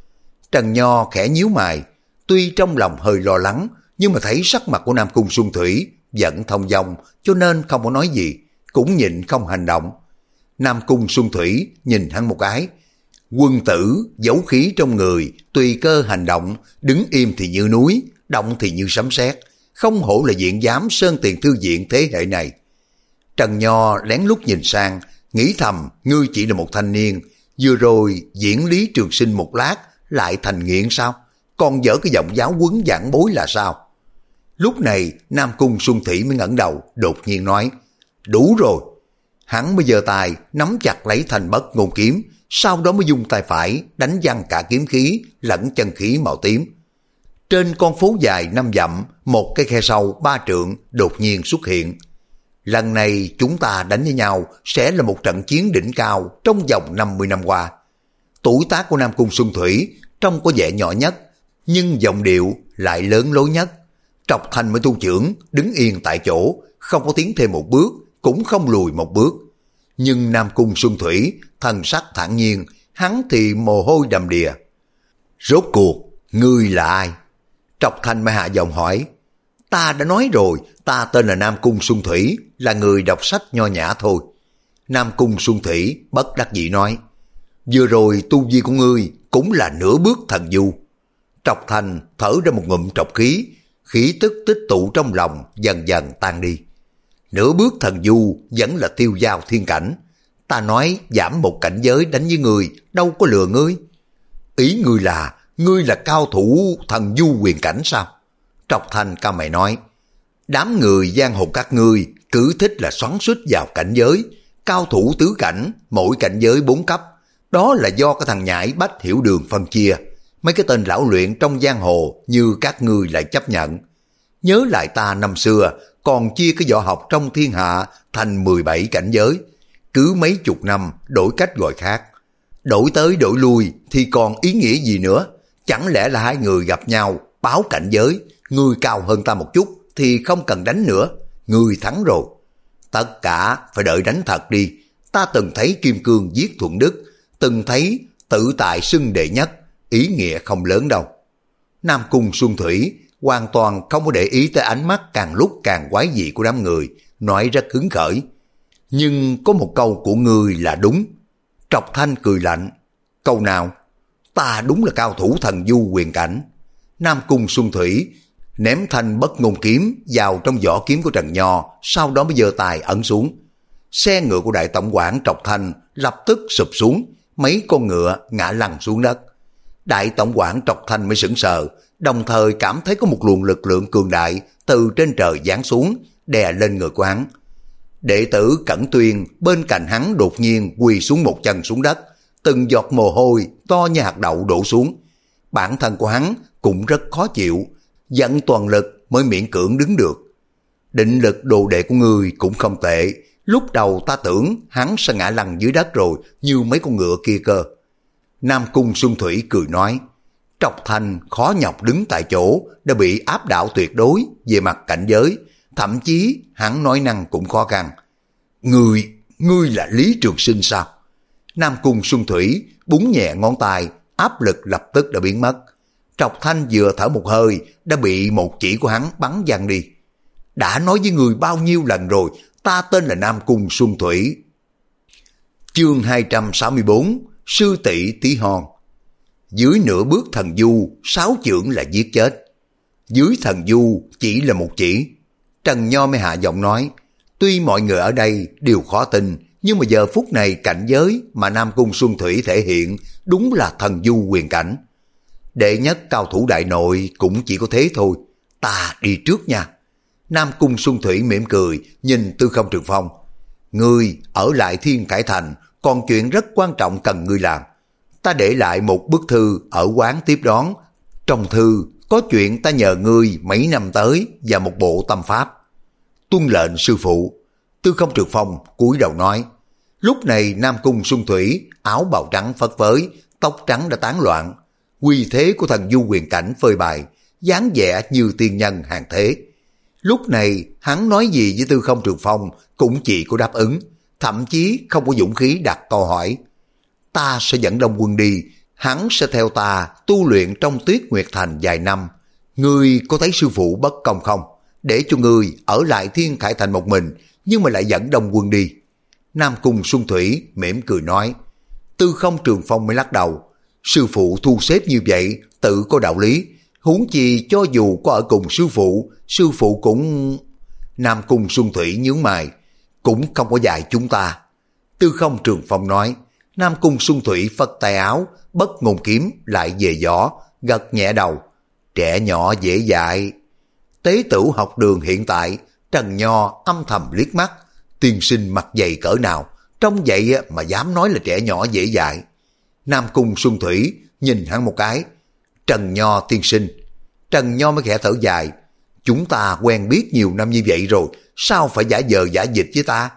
Trần Nho khẽ nhíu mày, tuy trong lòng hơi lo lắng, nhưng mà thấy sắc mặt của Nam Cung Xuân Thủy vẫn thông dong, cho nên không có nói gì, cũng nhịn không hành động. Nam Cung Xuân Thủy nhìn hắn một cái. Quân tử giấu khí trong người, tùy cơ hành động, đứng im thì như núi, động thì như sấm sét, không hổ là diện giám Sơn Tiền Thư Viện thế hệ này. Trần Nho lén lút nhìn sang, nghĩ thầm ngươi chỉ là một thanh niên, vừa rồi diễn Lý Trường Sinh một lát lại thành nghiện sao? Còn dở cái giọng giáo huấn giảng bối là sao? Lúc này Nam Cung Xuân Thủy mới ngẩng đầu, đột nhiên nói, đủ rồi. Hắn mới giơ tay nắm chặt lấy thanh Bất Ngôn Kiếm, sau đó mới dùng tay phải đánh văng cả kiếm khí lẫn chân khí màu tím. Trên con phố dài năm dặm, một cái khe sâu ba trượng đột nhiên xuất hiện. Lần này chúng ta đánh với nhau sẽ là một trận chiến đỉnh cao trong vòng năm mươi năm qua. Tuổi tác của Nam Cung Xuân Thủy trông có vẻ nhỏ nhất, nhưng giọng điệu lại lớn lối nhất. Trọc Thanh mới tu trưởng, đứng yên tại chỗ, không có tiến thêm một bước, cũng không lùi một bước. Nhưng Nam Cung Xuân Thủy, thần sắc thản nhiên, hắn thì mồ hôi đầm đìa. Rốt cuộc, ngươi là ai? Trọc Thanh mới hạ giọng hỏi. Ta đã nói rồi, ta tên là Nam Cung Xuân Thủy, là người đọc sách nho nhã thôi. Nam Cung Xuân Thủy bất đắc dĩ nói. Vừa rồi tu vi của ngươi cũng là nửa bước thần du. Trọc Thanh thở ra một ngụm trọc khí, khí tức tích tụ trong lòng dần dần tan đi. Nửa bước thần du vẫn là tiêu giao thiên cảnh. Ta nói giảm một cảnh giới đánh với ngươi, đâu có lừa ngươi. Ý ngươi là, ngươi là cao thủ thần du huyền cảnh sao? Trọc Thanh cao mày nói, đám người giang hồ các ngươi cứ thích là xoắn xuýt vào cảnh giới, cao thủ tứ cảnh, mỗi cảnh giới bốn cấp. Đó là do cái thằng nhãi Bách Hiểu Đường phân chia. Mấy cái tên lão luyện trong giang hồ như các ngươi lại chấp nhận. Nhớ lại ta năm xưa còn chia cái võ học trong thiên hạ thành mười bảy cảnh giới. Cứ mấy chục năm đổi cách gọi khác. Đổi tới đổi lui thì còn ý nghĩa gì nữa? Chẳng lẽ là hai người gặp nhau báo cảnh giới, ngươi cao hơn ta một chút thì không cần đánh nữa, ngươi thắng rồi. Tất cả phải đợi đánh thật đi. Ta từng thấy Kim Cương giết Thuận Đức, từng thấy tự tại xưng đệ nhất, ý nghĩa không lớn đâu. Nam Cung Xuân Thủy hoàn toàn không có để ý tới ánh mắt càng lúc càng quái dị của đám người, nói rất hứng khởi. Nhưng có một câu của ngươi là đúng. Trọc Thanh cười lạnh. Câu nào? Ta đúng là cao thủ thần du huyền cảnh. Nam Cung Xuân Thủy ném thanh Bất Ngôn Kiếm vào trong vỏ kiếm của Trần Nho, sau đó mới giơ tay ấn xuống. Xe ngựa của đại tổng quản Trọc Thanh lập tức sụp xuống, mấy con ngựa ngã lăn xuống đất. Đại tổng quản Trọc Thanh mới sững sờ, đồng thời cảm thấy có một luồng lực lượng cường đại từ trên trời giáng xuống, đè lên người của hắn. Đệ tử Cẩn Tuyên bên cạnh hắn đột nhiên quỳ xuống một chân xuống đất, từng giọt mồ hôi to như hạt đậu đổ xuống. Bản thân của hắn cũng rất khó chịu, dặn toàn lực mới miễn cưỡng đứng được. Định lực đồ đệ của ngươi cũng không tệ, lúc đầu ta tưởng hắn sẽ ngã lăn dưới đất rồi như mấy con ngựa kia cơ. Nam Cung Xuân Thủy cười nói, Trọc Thanh khó nhọc đứng tại chỗ đã bị áp đảo tuyệt đối về mặt cảnh giới, thậm chí hắn nói năng cũng khó khăn. Ngươi, ngươi là Lý Trường Sinh sao? Nam Cung Xuân Thủy búng nhẹ ngón tay, áp lực lập tức đã biến mất. Trọc Thanh vừa thở một hơi đã bị một chỉ của hắn bắn văng đi. Đã nói với người bao nhiêu lần rồi, ta tên là Nam Cung Xuân Thủy. Chương hai trăm sáu mươi bốn, Sư tỷ Tí Hon. Dưới nửa bước thần du, sáu chưởng là giết chết. Dưới thần du chỉ là một chỉ. Trần Nho mới hạ giọng nói, tuy mọi người ở đây đều khó tin, nhưng mà giờ phút này cảnh giới mà Nam Cung Xuân Thủy thể hiện đúng là thần du huyền cảnh. Đệ nhất cao thủ đại nội cũng chỉ có thế thôi, ta đi trước nha. Nam Cung Xuân Thủy mỉm cười nhìn Tư Không Trường Phong. Ngươi ở lại Thiên Cải Thành còn chuyện rất quan trọng cần ngươi làm. Ta để lại một bức thư ở quán tiếp đón. Trong thư có chuyện ta nhờ ngươi mấy năm tới và một bộ tâm pháp. Tuân lệnh sư phụ. Tư Không Trường Phong cúi đầu nói. Lúc này Nam Cung Xuân Thủy áo bào trắng phất phới, tóc trắng đã tán loạn. Uy thế của thần du huyền cảnh phơi bày, dáng vẻ như tiên nhân hàng thế. Lúc này hắn nói gì với Tư Không Trường Phong cũng chỉ có đáp ứng, thậm chí không có dũng khí đặt câu hỏi. Ta sẽ dẫn đông quân đi, hắn sẽ theo ta tu luyện trong Tuyết Nguyệt Thành vài năm. Ngươi có thấy sư phụ bất công không? Để cho ngươi ở lại Thiên Khải Thành một mình, nhưng mà lại dẫn Đông Quân đi. Nam Cung Xuân Thủy mỉm cười nói. Tư Không Trường Phong mới lắc đầu. Sư phụ thu xếp như vậy tự có đạo lý, huống chi cho dù có ở cùng sư phụ, sư phụ cũng... Nam Cung Xuân Thủy nhướng mày. Cũng không có dạy chúng ta. Tư Không Trường Phong nói. Nam Cung Xuân Thủy phất tay áo, bất ngôn kiếm lại về giỏ, gật nhẹ đầu. Trẻ nhỏ dễ dạy. Tế Tửu học đường hiện tại, Trần Nho âm thầm liếc mắt. Tiên sinh mặt dày cỡ nào, trông vậy mà dám nói là trẻ nhỏ dễ dạy. Nam Cung Xuân Thủy nhìn hắn một cái. Trần Nho tiên sinh. Trần Nho mới khẽ thở dài. Chúng ta quen biết nhiều năm như vậy rồi, sao phải giả vờ giả dịch với ta?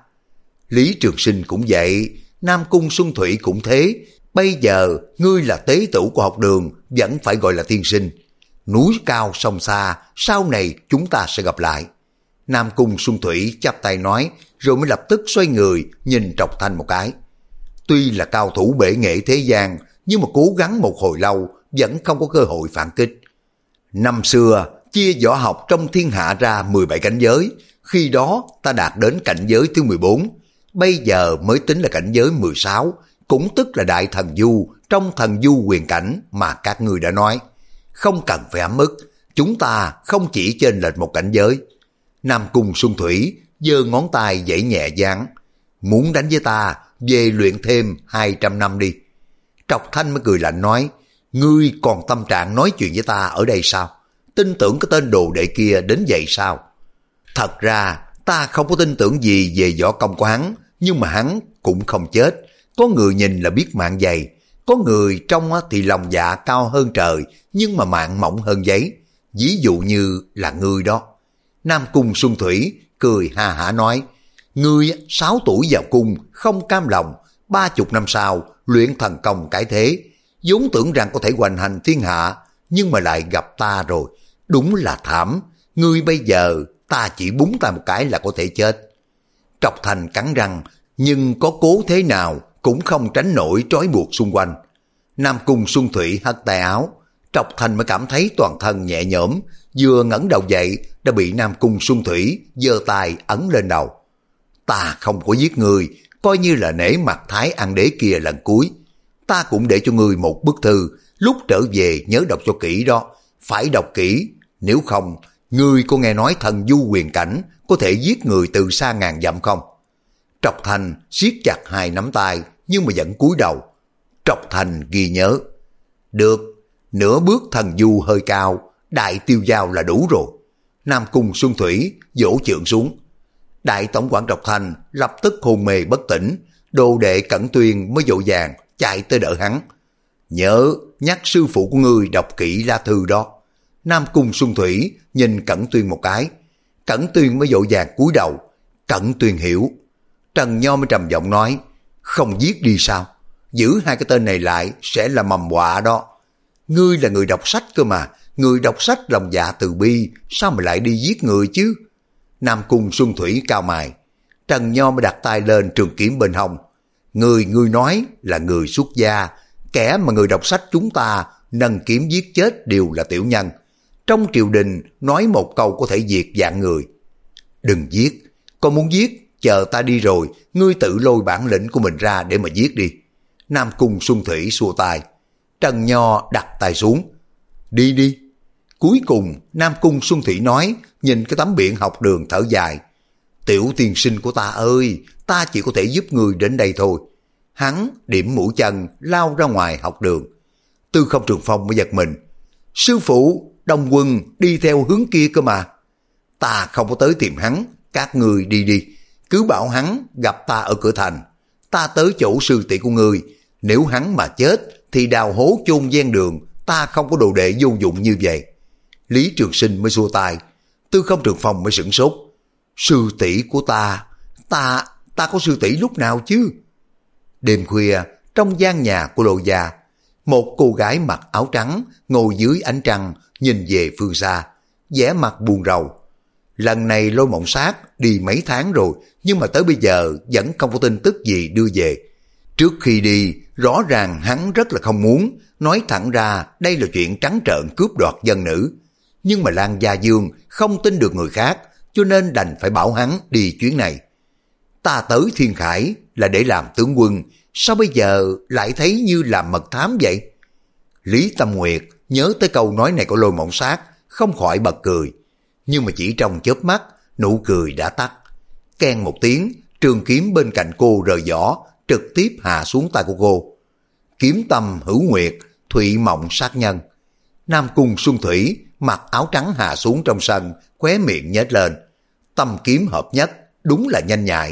Lý Trường Sinh cũng vậy, Nam Cung Xuân Thủy cũng thế. Bây giờ ngươi là tế tửu của học đường, vẫn phải gọi là tiên sinh. Núi cao sông xa, sau này chúng ta sẽ gặp lại. Nam Cung Xuân Thủy chắp tay nói, rồi mới lập tức xoay người nhìn Trọc Thanh một cái. Tuy là cao thủ bể nghệ thế gian, nhưng mà cố gắng một hồi lâu vẫn không có cơ hội phản kích. Năm xưa chia võ học trong thiên hạ ra mười bảy cảnh giới, khi đó ta đạt đến cảnh giới thứ mười bốn, bây giờ mới tính là cảnh giới mười sáu, cũng tức là đại thần du trong thần du quyền cảnh mà các ngươi đã nói. Không cần phải ấm ức, chúng ta không chỉ chênh lệch một cảnh giới. Nam Cung Xuân Thủy giơ ngón tay giãy nhẹ dáng. Muốn đánh với ta, về luyện thêm hai trăm năm đi. Trọc Thanh mới cười lạnh nói, ngươi còn tâm trạng nói chuyện với ta ở đây sao? Tin tưởng cái tên đồ đệ kia đến vậy sao? Thật ra ta không có tin tưởng gì về võ công của hắn, nhưng mà hắn cũng không chết. Có người nhìn là biết mạng dày, có người trong thì lòng dạ cao hơn trời, nhưng mà mạng mỏng hơn giấy. Ví dụ như là ngươi đó. Nam Cung Xuân Thủy cười ha hả nói, ngươi sáu tuổi vào cung không cam lòng, ba chục năm sau luyện thần công cải thế, vốn tưởng rằng có thể hoành hành thiên hạ, nhưng mà lại gặp ta rồi, đúng là thảm. Ngươi bây giờ ta chỉ búng ta một cái là có thể chết. Trọc Thành cắn răng, nhưng có cố thế nào cũng không tránh nổi trói buộc xung quanh. Nam Cung Xuân Thủy hất tay áo, Trọc Thành mới cảm thấy toàn thân nhẹ nhõm, vừa ngẩng đầu dậy đã bị Nam Cung Xuân Thủy giơ tay ấn lên đầu. Ta không có giết người, coi như là nể mặt Thái An Đế kia lần cuối. Ta cũng để cho ngươi một bức thư, lúc trở về nhớ đọc cho kỹ đó, phải đọc kỹ, nếu không, ngươi có nghe nói thần du quyền cảnh có thể giết người từ xa ngàn dặm không? Trọc Thành siết chặt hai nắm tay, nhưng mà vẫn cúi đầu. Trọc Thành ghi nhớ. Được, nửa bước thần du hơi cao, đại tiêu giao là đủ rồi. Nam Cung Xuân Thủy vỗ chưởng xuống. Đại tổng quản Trọc Thành lập tức hôn mê bất tỉnh, đồ đệ Cẩn Tuyên mới vội vàng chạy tới đỡ hắn. Nhớ nhắc sư phụ của ngươi đọc kỹ lá thư đó. Nam Cung Xuân Thủy nhìn Cẩn Tuyên một cái. Cẩn Tuyên mới vội vàng cúi đầu. Cẩn Tuyên hiểu. Trần Nho mới trầm giọng nói, không giết đi sao? Giữ hai cái tên này lại sẽ là mầm họa đó. Ngươi là người đọc sách cơ mà, người đọc sách lòng dạ từ bi, sao mà lại đi giết người chứ? Nam Cung Xuân Thủy cao mày. Trần Nho mới đặt tay lên trường kiếm bên hông. Người ngươi nói là người xuất gia, kẻ mà người đọc sách chúng ta nâng kiếm giết chết đều là tiểu nhân. Trong triều đình nói một câu có thể diệt vạn người. Đừng giết, còn muốn giết, chờ ta đi rồi, ngươi tự lôi bản lĩnh của mình ra để mà giết đi. Nam Cung Xuân Thủy xua tay. Trần Nho đặt tay xuống. Đi đi. Cuối cùng Nam Cung Xuân Thủy nói, nhìn cái tấm biển học đường thở dài. Tiểu tiên sinh của ta ơi, ta chỉ có thể giúp người đến đây thôi. Hắn điểm mũi chân lao ra ngoài học đường. Tư Không Trường Phong mới giật mình. Sư phụ, Đông Quân đi theo hướng kia cơ mà. Ta không có tới tìm hắn, các người đi đi. Cứ bảo hắn gặp ta ở cửa thành. Ta tới chỗ sư tỷ của người. Nếu hắn mà chết thì đào hố chôn ven đường. Ta không có đồ đệ vô dụng như vậy. Lý Trường Sinh mới xua tay. Tư Không Trường Phong mới sửng sốt. Sư tỷ của ta, ta, ta có sư tỷ lúc nào chứ? Đêm khuya, trong gian nhà của Lộ Gia, một cô gái mặc áo trắng ngồi dưới ánh trăng nhìn về phương xa, vẻ mặt buồn rầu. Lần này Lôi Mộng Sát đi mấy tháng rồi, nhưng mà tới bây giờ vẫn không có tin tức gì đưa về. Trước khi đi, rõ ràng hắn rất là không muốn, nói thẳng ra đây là chuyện trắng trợn cướp đoạt dân nữ. Nhưng mà Lan Gia Dương không tin được người khác, cho nên đành phải bảo hắn đi chuyến này. Ta tới Thiên Khải là để làm tướng quân, sao bây giờ lại thấy như làm mật thám vậy? Lý Tâm Nguyệt nhớ tới câu nói này của Lôi Mộng Sát, không khỏi bật cười. Nhưng mà chỉ trong chớp mắt, nụ cười đã tắt. Keng một tiếng, trường kiếm bên cạnh cô rời vỏ, trực tiếp hạ xuống tay của cô. Kiếm tâm hữu nguyệt, thụy mộng sát nhân. Nam Cung Xuân Thủy mặc áo trắng hạ xuống trong sân, khóe miệng nhếch lên. Tâm kiếm hợp nhất, đúng là nhanh nhạy.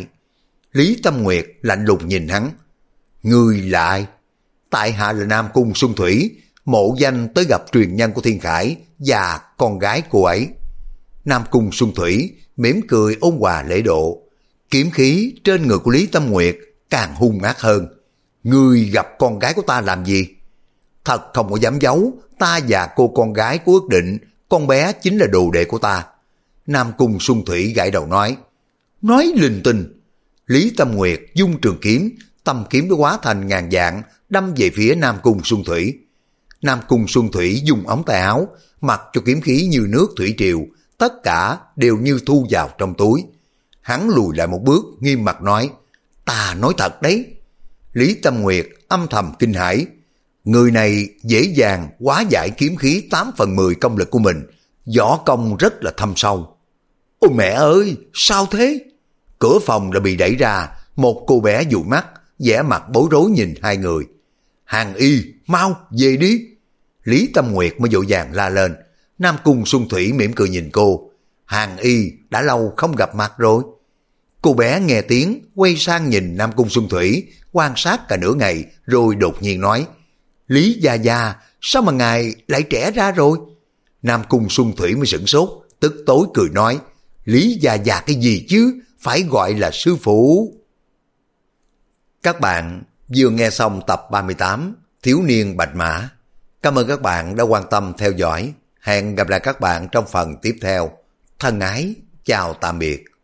Lý Tâm Nguyệt lạnh lùng nhìn hắn. Ngươi là ai? Tại hạ là Nam Cung Xuân Thủy, mộ danh tới gặp truyền nhân của Thiên Khải và con gái cô ấy. Nam Cung Xuân Thủy mỉm cười ôn hòa lễ độ. Kiếm khí trên người của Lý Tâm Nguyệt càng hung ác hơn. Ngươi gặp con gái của ta làm gì? Thật không có dám giấu, ta và cô con gái có ước định, con bé chính là đồ đệ của ta. Nam Cung Xuân Thủy gãi đầu nói. Nói linh tinh. Lý Tâm Nguyệt dung trường kiếm, tâm kiếm đã hóa thành ngàn vạn, đâm về phía Nam Cung Xuân Thủy. Nam Cung Xuân Thủy dùng ống tay áo, mặc cho kiếm khí như nước thủy triều, tất cả đều như thu vào trong túi. Hắn lùi lại một bước, nghiêm mặt nói, ta nói thật đấy. Lý Tâm Nguyệt âm thầm kinh hãi. Người này dễ dàng hóa giải kiếm khí tám phần mười công lực của mình, võ công rất là thâm sâu. Ôi mẹ ơi, sao thế? Cửa phòng đã bị đẩy ra, một cô bé dụi mắt, vẻ mặt bối rối nhìn hai người. Hàng Y, mau, về đi. Lý Tâm Nguyệt mới vội vàng la lên. Nam Cung Xuân Thủy mỉm cười nhìn cô. Hàng Y, đã lâu không gặp mặt rồi. Cô bé nghe tiếng, quay sang nhìn Nam Cung Xuân Thủy, quan sát cả nửa ngày, rồi đột nhiên nói, Lý Gia Gia, sao mà ngài lại trẻ ra rồi? Nam Cung Xuân Thủy mới sửng sốt, tức tối cười nói, Lý Gia Gia cái gì chứ, phải gọi là sư phụ. Các bạn vừa nghe xong tập ba mươi tám, Thiếu niên Bạch Mã. Cảm ơn các bạn đã quan tâm theo dõi. Hẹn gặp lại các bạn trong phần tiếp theo. Thân ái, chào tạm biệt.